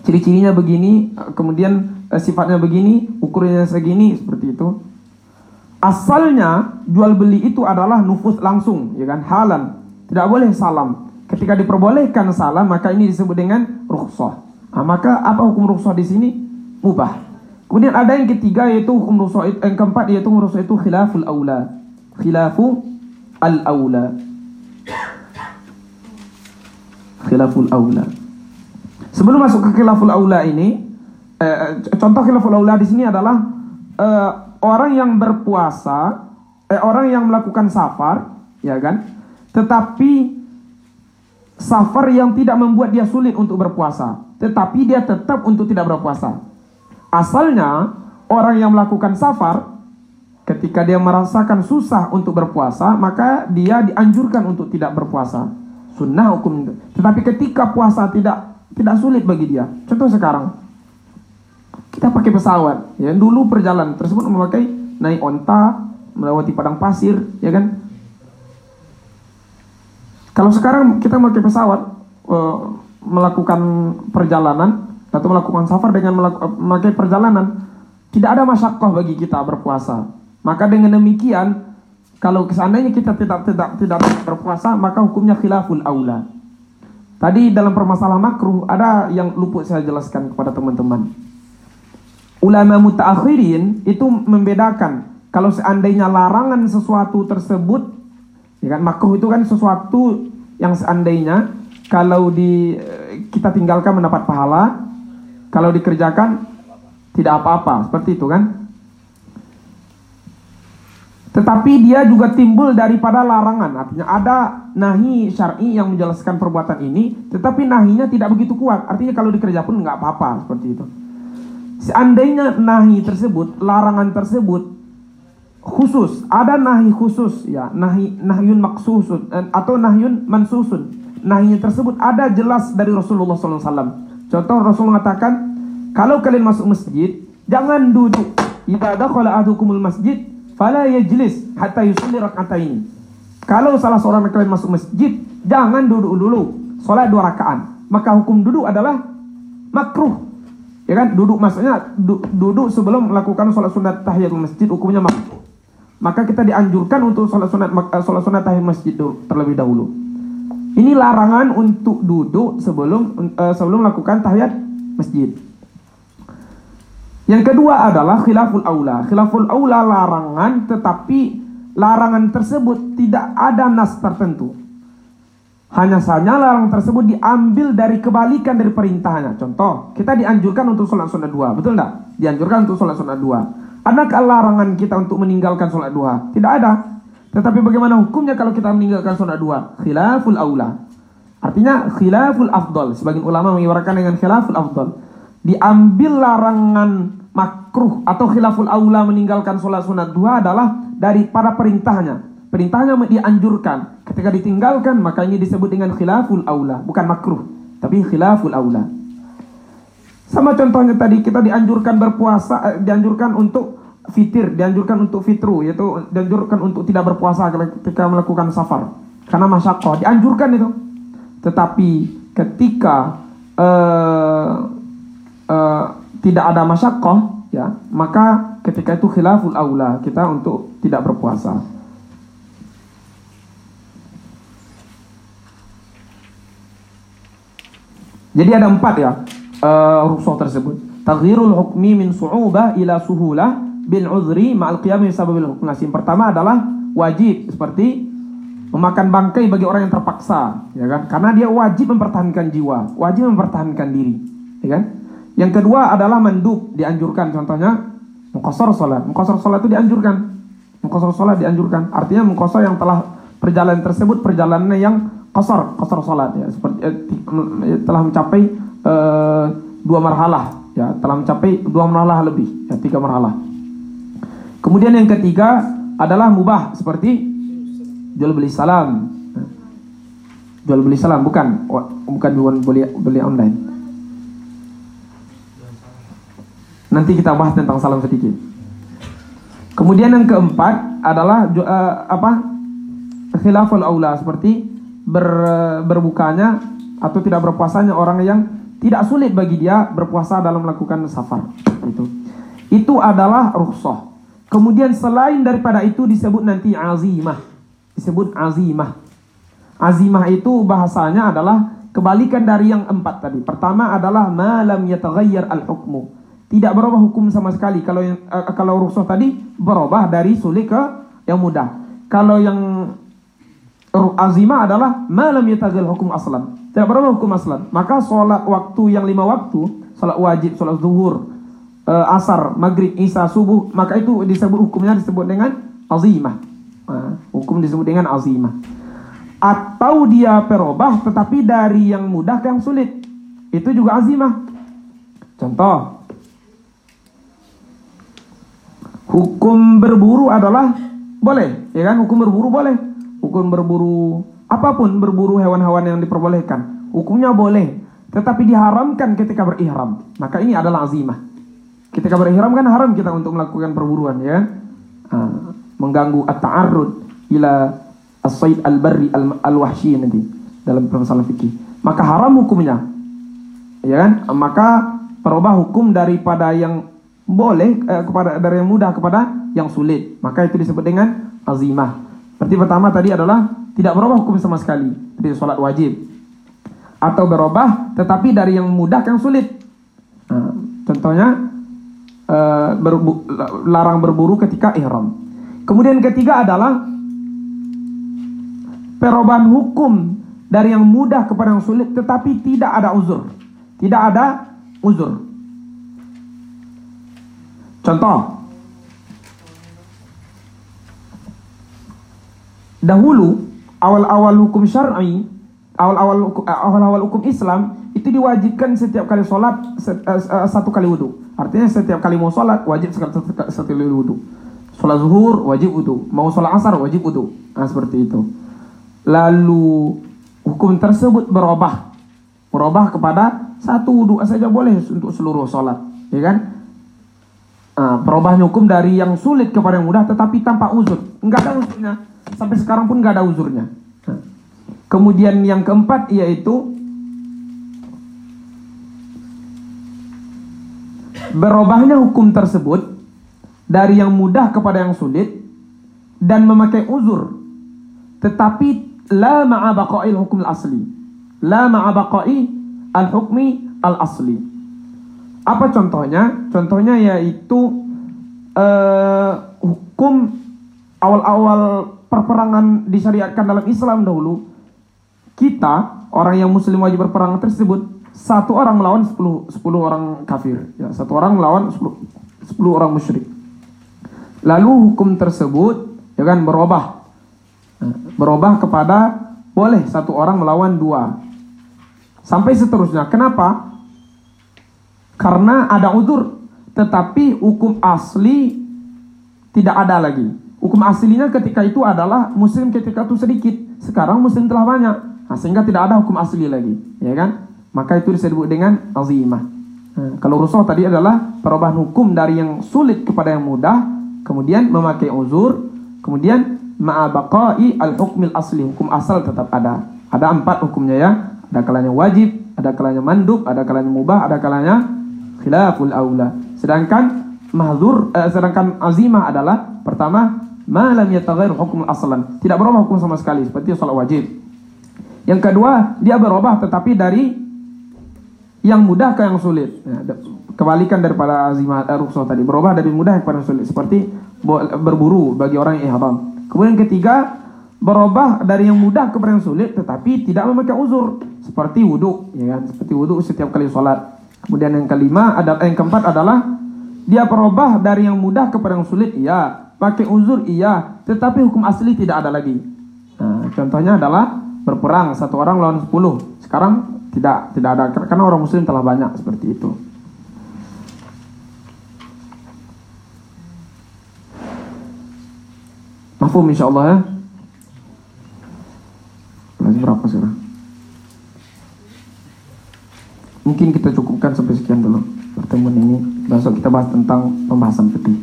ciri-cirinya begini, kemudian eh, sifatnya begini, ukurannya segini, seperti itu. Asalnya jual beli itu adalah nufus langsung, ya kan, halan, tidak boleh salam. Ketika diperbolehkan salam, maka ini disebut dengan rukhsah. Nah, maka apa hukum rukhsah di sini? Mubah. Kemudian ada yang ketiga yaitu hukum rukhsah, yang keempat yaitu hukum rukhsah itu khilaful aula. Khilafu al-aula. Khilaful aula. Sebelum masuk ke khilaful aula ini, eh, contoh khilaful aula di sini adalah eh, orang yang berpuasa, eh, orang yang melakukan safar, ya kan? Tetapi safar yang tidak membuat dia sulit untuk berpuasa, tetapi dia tetap untuk tidak berpuasa. Asalnya orang yang melakukan safar, ketika dia merasakan susah untuk berpuasa, maka dia dianjurkan untuk tidak berpuasa. Sunnah hukum itu. Tetapi ketika puasa tidak tidak sulit bagi dia. Contoh sekarang, kita pakai pesawat. Ya, dulu perjalanan tersebut memakai naik onta, melewati padang pasir, ya kan? Kalau sekarang kita pakai pesawat, uh, melakukan perjalanan atau melakukan safar dengan memakai perjalanan, tidak ada masyaqqah bagi kita berpuasa. Maka dengan demikian, kalau seandainya kita tidak tidak tidak berpuasa, maka hukumnya khilaful aula. Tadi dalam permasalahan makruh ada yang luput saya jelaskan kepada teman-teman. Ulama mutaakhirin itu membedakan kalau seandainya larangan sesuatu tersebut, ya kan, makruh itu kan sesuatu yang seandainya kalau di kita tinggalkan mendapat pahala, kalau dikerjakan tidak apa-apa, seperti itu kan. Tetapi dia juga timbul daripada larangan. Artinya ada nahi syar'i yang menjelaskan perbuatan ini, tetapi nahinya tidak begitu kuat. Artinya kalau dikerja pun nggak apa-apa, seperti itu. Seandainya nahi tersebut, larangan tersebut khusus, ada nahi khusus, ya, nahi nahyun maksusun atau nahyun mansusun. Nahinya tersebut ada jelas dari Rasulullah shallallahu alaihi wasallam. Contoh, Rasul mengatakan, kalau kalian masuk masjid, jangan duduk. Idza dakhala ahadukumul masjid, fala yajlis hatta yusalli rak'atain. Kalau salah seorang kalian masuk masjid, jangan duduk dulu, salat dua rakaat. Maka hukum duduk adalah makruh. Ya kan, duduk maksudnya du duduk sebelum melakukan salat sunat tahiyatul masjid, hukumnya makruh. Maka kita dianjurkan untuk salat sunat salat sunat tahiyat masjid dulu, terlebih dahulu. Ini larangan untuk duduk sebelum uh, sebelum melakukan tahiyat masjid. Yang kedua adalah khilaful aula. Khilaful aula larangan, tetapi larangan tersebut tidak ada nas tertentu. Hanya saja larangan tersebut diambil dari kebalikan dari perintahnya. Contoh, kita dianjurkan untuk sholat sunat duha, betul tidak? Dianjurkan untuk sholat sunat duha. Adakah larangan kita untuk meninggalkan sholat duha? Tidak ada. Tetapi bagaimana hukumnya kalau kita meninggalkan sholat duha? Khilaful aula. Artinya khilaful afdal. Sebagian ulama mengibaratkan dengan khilaful afdal. Diambil larangan makruh atau khilaful aula meninggalkan sholat sunat duha adalah daripada perintahnya. Perintahnya dianjurkan. Ketika ditinggalkan, maka ini disebut dengan khilaful aula, bukan makruh, tapi khilaful aula. Sama contohnya tadi, kita dianjurkan berpuasa, eh, dianjurkan untuk fitir, dianjurkan untuk fitru, yaitu dianjurkan untuk tidak berpuasa ketika melakukan safar, karena masyaqqah, dianjurkan itu. Tetapi ketika uh, uh, tidak ada masyaqqah, ya, maka ketika itu khilaful aula kita untuk tidak berpuasa. Jadi ada empat ya uh, rukhsah tersebut. Taghyirul hukmi min su'ubah ila suhulah bil uzri ma'al qiyam bi sababil hukm. Yang pertama adalah wajib, seperti memakan bangkai bagi orang yang terpaksa, ya kan? Karena dia wajib mempertahankan jiwa, wajib mempertahankan diri, ya kan? Yang kedua adalah mandub, dianjurkan, contohnya muqassar salat. Muqassar salat itu dianjurkan. Muqassar salat dianjurkan. Artinya muqassar yang telah perjalanan tersebut perjalanannya yang qasar, qasar salat, ya, seperti eh, telah mencapai eh, dua marhalah, ya, telah mencapai dua marhalah lebih, ya, tiga marhalah. Kemudian yang ketiga adalah mubah, seperti jual beli salam. Jual beli salam bukan bukan jual beli beli online. Nanti kita bahas tentang salam sedikit. Kemudian yang keempat adalah uh, apa? Khilaful aula, seperti ber, berbukanya atau tidak berpuasanya orang yang tidak sulit bagi dia berpuasa dalam melakukan safar. Itu, itu adalah rukhsah. Kemudian selain daripada itu disebut nanti azimah. Disebut azimah. Azimah itu bahasanya adalah kebalikan dari yang empat tadi. Pertama adalah ma lam yataghayyar al-hukmu. Tidak berubah hukum sama sekali. Kalau yang uh, kalau rukhsah tadi berubah dari sulit ke yang mudah. Kalau yang azimah adalah ma lam yataghayyar hukum aslan. Tidak berubah hukum aslan. Maka sholat waktu yang lima waktu, sholat wajib, sholat zuhur, uh, asar, maghrib, isya, subuh, maka itu disebut hukumnya disebut dengan azimah. Uh, hukum disebut dengan azimah. Atau dia berubah tetapi dari yang mudah ke yang sulit, itu juga azimah. Contoh, hukum berburu adalah boleh, ya kan? Hukum berburu boleh. Hukum berburu apapun, berburu hewan-hewan yang diperbolehkan, hukumnya boleh, tetapi diharamkan ketika berihram. Maka ini adalah azimah. Ketika berihram kan haram kita untuk melakukan perburuan, ya kan? Uh, mengganggu at-ta'arrud ila as-sayd al-barri al-wahsyi nanti dalam permasalahan fikih. Maka haram hukumnya, ya kan? Maka perubah hukum daripada yang boleh eh, kepada dari yang mudah kepada yang sulit. Maka itu disebut dengan azimah. Seperti pertama tadi adalah tidak berubah hukum sama sekali, seperti sholat wajib. Atau berubah tetapi dari yang mudah ke yang sulit. Nah, contohnya eh, berbu larang berburu ketika ihram. Kemudian ketiga adalah perubahan hukum dari yang mudah kepada yang sulit tetapi tidak ada uzur. Tidak ada uzur. Contoh, dahulu awal-awal hukum syar'i, awal-awal awal-awal hukum Islam itu diwajibkan setiap kali sholat satu kali wudu. Artinya setiap kali mau sholat wajib satu, satu kali wudu. Sholat zuhur wajib wudu, mau sholat asar wajib wudu. Nah, seperti itu. Lalu hukum tersebut berubah, berubah kepada satu wudu saja boleh untuk seluruh sholat, ya kan? Nah, perubahan hukum dari yang sulit kepada yang mudah tetapi tanpa uzur, enggak ada uzurnya. Sampai sekarang pun nggak ada uzurnya. Nah, kemudian yang keempat yaitu berubahnya hukum tersebut dari yang mudah kepada yang sulit dan memakai uzur, tetapi la ma'a baqa'il hukum al-asli, la ma'a baqa'i al-hukmi al-asli. Apa contohnya? Contohnya yaitu uh, hukum awal-awal perperangan disyariatkan dalam Islam dahulu. Kita, orang yang muslim wajib berperang tersebut, satu orang melawan sepuluh, sepuluh orang kafir, ya, satu orang melawan sepuluh, sepuluh orang musyrik. Lalu hukum tersebut ya kan berubah, berubah kepada boleh satu orang melawan dua, sampai seterusnya. Kenapa? Karena ada uzur, tetapi hukum asli tidak ada lagi. Hukum aslinya ketika itu adalah muslim ketika itu sedikit, sekarang muslim telah banyak, nah, sehingga tidak ada hukum asli lagi, ya kan? Maka itu disebut dengan azimah. Nah, kalau rukhsah tadi adalah perubahan hukum dari yang sulit kepada yang mudah, kemudian memakai uzur, kemudian ma'abaqai al-hukmil asli, hukum asal tetap ada. Ada empat hukumnya ya. Ada kalanya wajib, ada kalanya mandub, ada kalanya mubah, ada kalanya khilaful aula. Sedangkan mahdzur, eh, sedangkan azimah adalah pertama ma lam yataghayyar hukum aslan, tidak berubah hukum sama sekali, seperti salat wajib. Yang kedua, dia berubah tetapi dari yang mudah ke yang sulit. Nah, kebalikan daripada azimah eh, rukhsah tadi, berubah dari mudah kepada yang sulit, seperti berburu bagi orang yang ihram. Kemudian ketiga, berubah dari yang mudah kepada yang sulit tetapi tidak memakai uzur, seperti wudu, ya kan? Seperti wudu setiap kali sholat. Kemudian yang kelima ada yang keempat adalah dia berubah dari yang mudah kepada yang sulit, iya. Pakai uzur, iya. Tetapi hukum asli tidak ada lagi. Nah, contohnya adalah berperang satu orang lawan sepuluh. Sekarang tidak tidak ada karena orang muslim telah banyak, seperti itu. Mafhum insyaallah ya. Lagi berapa sekarang? Mungkin kita cukupkan sampai sekian dulu pertemuan ini. Besok kita bahas tentang pembahasan fikih.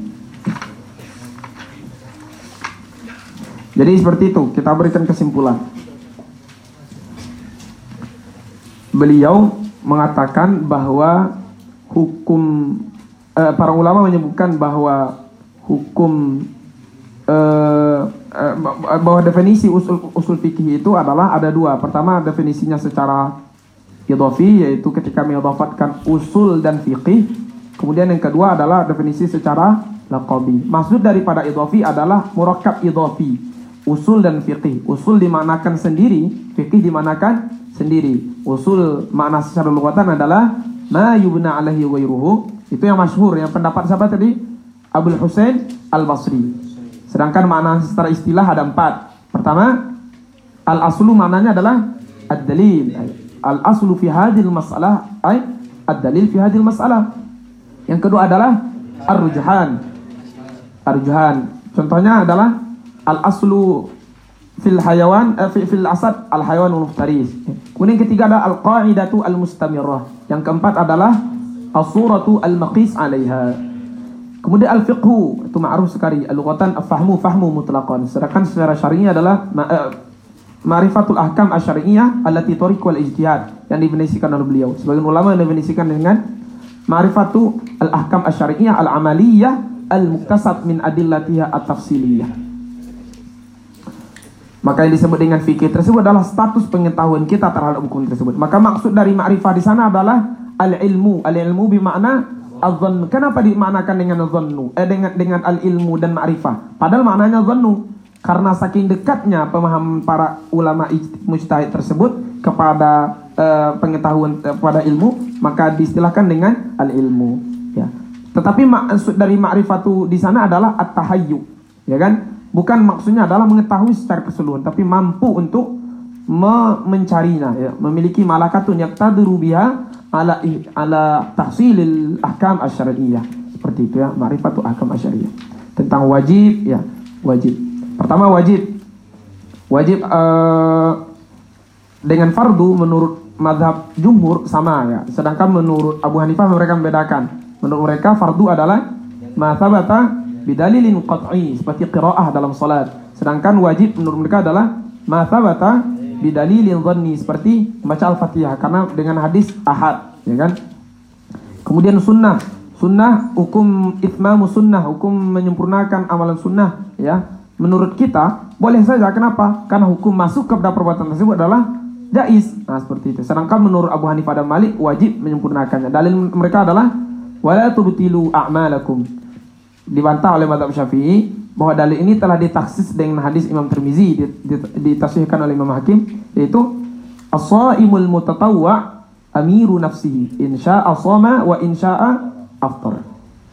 Jadi seperti itu, kita berikan kesimpulan. Beliau mengatakan bahwa hukum eh, para ulama menyebutkan bahwa hukum eh, eh, bahwa definisi usul usul fikih itu adalah ada dua. Pertama, definisinya secara idhafi, yaitu ketika mengidhafatkan usul dan fikih. Kemudian yang kedua adalah definisi secara laqabi. Maksud daripada idhafi adalah murakkab idhafi, usul dan fikih. Usul dimanakan sendiri, fikih dimanakan sendiri. Usul makna secara lughatan adalah ma yubna alaihi ghairuhu. Itu yang masyhur, yang pendapat siapa tadi? Abul Husain Al-Basri. Sedangkan makna secara istilah ada empat. Pertama, al-aslu maknanya adalah ad-dalil. Al-aslu fi hadhil mas'alah ay ad-dalil fi hadhil mas'alah. Yang kedua adalah ar-rujhan. Ar-rujhan. Contohnya adalah al-aslu fil hayawan eh, fil asad al-hayawan al-muftaris. Kemudian ketiga adalah al-qa'idatu al-mustamirrah. Yang keempat adalah as-suratu al-maqis 'alaiha. Kemudian al-fiqhu, itu ma'ruf sekali. Al-lughatan fahmu fahmu mutlaqan. Sedangkan secara syar'i adalah ma eh, ma'rifatul ahkam asy-syar'iyyah allati tariq wal ijtihad, yang didefinisikan oleh beliau. Sebagian ulama mendefinisikan dengan ma'rifatu al-ahkam asy-syar'iyyah al-amaliyah al-muktasab min adillatiha at-tafsiliyah. Maka yang disebut dengan fikih tersebut adalah status pengetahuan kita terhadap hukum tersebut. Maka maksud dari ma'rifah di sana adalah al-ilmu. Al-ilmu bermakna az-zann. Kenapa dimaknakan dengan az-zannu? Eh dengan dengan al-ilmu dan ma'rifah. Padahal maknanya zannu. Karena saking dekatnya pemahaman para ulama mujtahid tersebut kepada uh, pengetahuan uh, pada ilmu, maka diistilahkan dengan al-ilmu, ya. Tetapi maksud dari ma'rifatu di sana adalah at-tahayyu, ya kan? Bukan maksudnya adalah mengetahui secara keseluruhan, tapi mampu untuk me mencarinya, ya. Memiliki malakatun yaqtadiru biha ala ala tahsilil ahkam asy-syar'iyyah. Seperti itu, ya, ma'rifatu ahkam asy-syar'iyyah. Tentang wajib, ya, wajib. Pertama, wajib. Wajib uh, dengan fardu menurut mazhab jumhur sama, ya. Sedangkan menurut Abu Hanifah mereka membedakan. Menurut mereka fardu adalah ma thabata bidalilin qat'i, seperti qiraah dalam salat. Sedangkan wajib menurut mereka adalah ma thabata bidalilin dhanni, seperti membaca Al-Fatihah karena dengan hadis ahad, ya kan? Kemudian sunnah. Sunnah hukum itmamu sunnah, hukum menyempurnakan amalan sunnah, ya. Menurut kita boleh saja, kenapa? Karena hukum masuk kepada perbuatan tersebut adalah jaiz. Nah, seperti itu. Sedangkan menurut Abu Hanifah dan Malik wajib menyempurnakannya. Dalil mereka adalah wala tubtilu a'malakum. Dibantah oleh mazhab Syafi'i bahwa dalil ini telah ditaksis dengan hadis Imam Tirmizi, ditasihkan oleh Imam Hakim, yaitu as-shaimul mutatawwa' amiru nafsihi, in sya'a shama wa in sya'a aftar.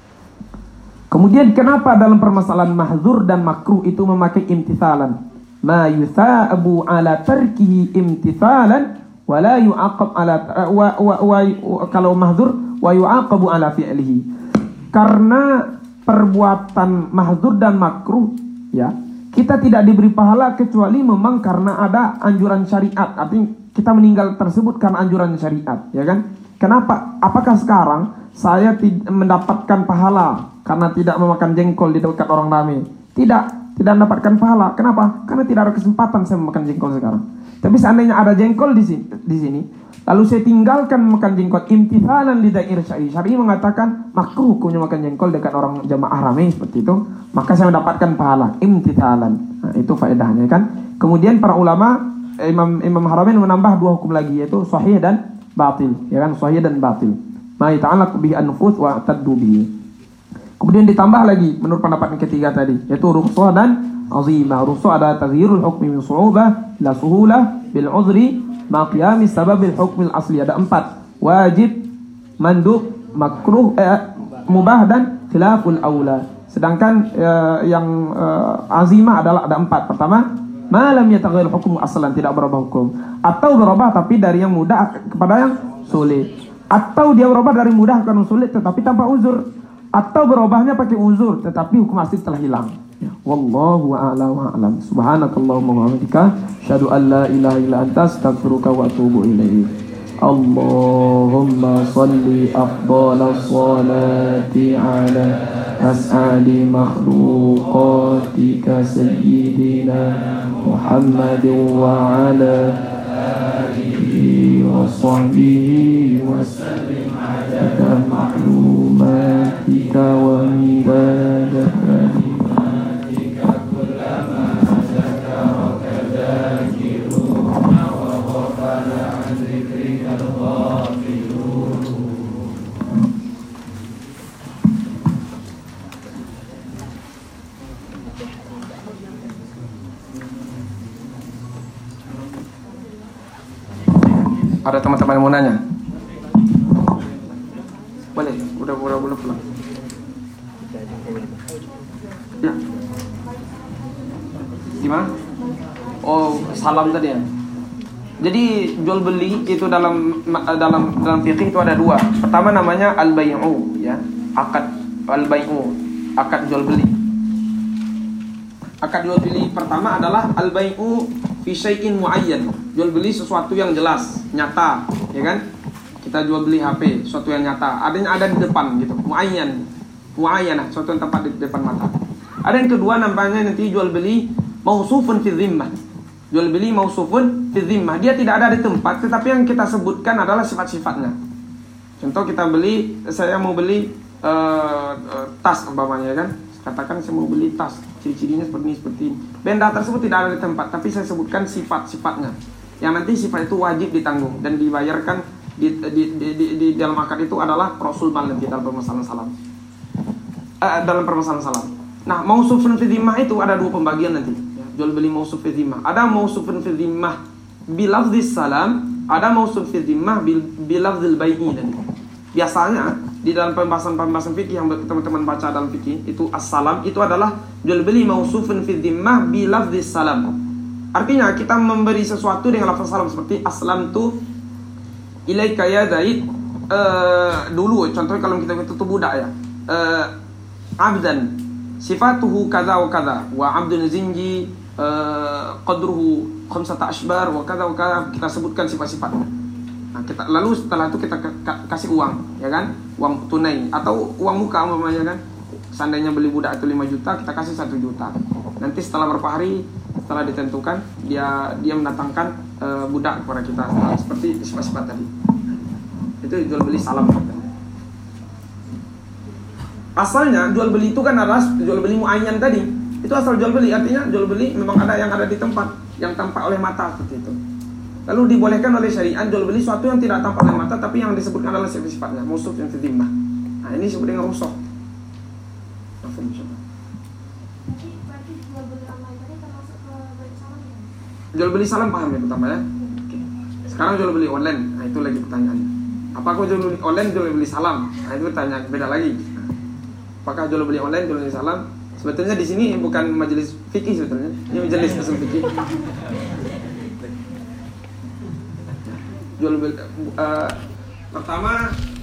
Kemudian kenapa dalam permasalahan mahdzur dan makruh itu memakai imtithalan? Ma yuthabu ala tarkihi imtithalan wa la yu'aqab ala wa, wa, wa, wa kalau mahdzur wa yu'aqabu ala fi'lihi. Karena perbuatan mahdzur dan makruh, ya, kita tidak diberi pahala kecuali memang karena ada anjuran syariat. Artinya kita meninggal tersebut karena anjuran syariat, ya kan? Kenapa? Apakah sekarang saya mendapatkan pahala karena tidak memakan jengkol di dekat orang ramai? Tidak, tidak mendapatkan pahala. Kenapa? Karena tidak ada kesempatan saya memakan jengkol sekarang. Tapi seandainya ada jengkol di sini, di sini, lalu saya tinggalkan memakan jengkol, imtithalan li dair syar'i. Syar'i mengatakan makruh hukumnya makan jengkol dekat orang jamaah ramai seperti itu, maka saya mendapatkan pahala, imtithalan. Nah, itu faedahnya, kan? Kemudian para ulama, Imam Imam Haramain menambah dua hukum lagi, yaitu sahih dan batil, ya kan? Sahih dan batil. Ma yata'allaq bihi an-nufuz wa taddu bihi. Kemudian ditambah lagi menurut pendapat yang ketiga tadi, yaitu rukhsah dan azimah. Rukhsah adalah taghyirul hukmi min su'ubah ila suhulah bil uzri ma qiyami sababil hukmil asli. Ada empat: wajib, mandub, makruh, eh, mubah dan khilaful aula. Sedangkan eh, yang eh, azimah adalah ada empat. Pertama, ma lam yataghayyar hukmu aslan, tidak berubah hukum, atau berubah tapi dari yang mudah kepada yang sulit, atau dia berubah dari mudah ke sulit tetapi tanpa uzur, atau berubahnya pakai uzur tetapi hukum asli telah hilang. Ya, wallahu a'lam wa a'lam. Subhanakallahumma wa bihamdika asyhadu an la ilaha illa anta astaghfiruka wa atubu ilaik. Allahumma salli afdalas salati ala as'adi makhluqatika sayyidina Muhammadin wa ala alihi وصحبه وسلم عدد معلوماتك ومداد كلماتك كلما ذكرك ذاكرون وغفل عن ذكرك الغافلون. Ada teman-teman yang mau nanya? Boleh, udah udah boleh pulang. Ya. Gimana? Oh, salam tadi ya. Jadi jual beli itu dalam dalam dalam fikih itu ada dua. Pertama namanya al-bai'u, ya. Akad al-bai'u, akad jual beli. Akad jual beli pertama adalah al-bai'u fi syai'in muayyan. Jual beli sesuatu yang jelas, nyata, ya kan? Kita jual beli H P, sesuatu yang nyata. Adanya ada di depan gitu, muayyan. Muayyanah, sesuatu yang tepat di depan mata. Ada yang kedua namanya nanti jual beli mausufun fi dhimmah. Jual beli mausufun fi dhimmah. Dia tidak ada di tempat, tetapi yang kita sebutkan adalah sifat-sifatnya. Contoh kita beli, saya mau beli uh, uh, tas umpamanya, kan? Katakan saya mau beli tas, ciri-cirinya seperti ini, seperti ini. Benda tersebut tidak ada di tempat, tapi saya sebutkan sifat-sifatnya. Yang nanti sifat itu wajib ditanggung dan dibayarkan di, di, di, di, di dalam akad itu adalah rasul mal nanti dalam permasalahan salam. Uh, dalam permasalahan salam. Nah, mausufun fi dhimmah itu ada dua pembagian nanti. Ya, jual beli mausuf fi dhimmah. Ada mausufun fi dhimmah bilafdhis salam, ada mausuf fi dhimmah bilafdhil bai'i nanti. Biasanya di dalam pembahasan-pembahasan fikih yang teman-teman baca dalam fikih itu as-salam itu adalah jual beli mausufun fi dhimmah bilafdhis salam. Artinya kita memberi sesuatu dengan lafaz salam seperti aslamtu ilaika ya Zaid. Uh, dulu contohnya kalau kita itu budak ya. Uh, abdan sifatuhu kadza wa kadza wa abdun zinji uh, qadruhu khamsata ashbar wa kadza wa kadza, kita sebutkan sifat-sifatnya. Nah, kita lalu setelah itu kita kasih uang, ya kan? Uang tunai atau uang muka umpamanya kan. Seandainya beli budak itu lima juta, kita kasih satu juta. Nanti setelah beberapa hari setelah ditentukan dia dia mendatangkan uh, budak kepada kita, nah, seperti sifat-sifat tadi. Itu jual beli salam. Asalnya jual beli itu kan adalah jual beli muayyan tadi. Itu asal jual beli, artinya jual beli memang ada yang ada di tempat, yang tampak oleh mata seperti itu. Lalu dibolehkan oleh syariat jual beli sesuatu yang tidak tampak oleh mata tapi yang disebutkan adalah sifat-sifatnya, mausuf yang fi dhimmah. Nah, ini disebut dengan rusuk. Jual beli salam paham ya pertama ya. Oke. Sekarang jual beli online. Nah, itu lagi pertanyaannya. Apakah jual beli online jual beli salam? Nah, itu pertanyaan beda lagi. Apakah jual beli online jual beli salam? Sebetulnya di sini bukan majelis fikih sebetulnya. Ini majelis usul fikih. Jual beli uh, pertama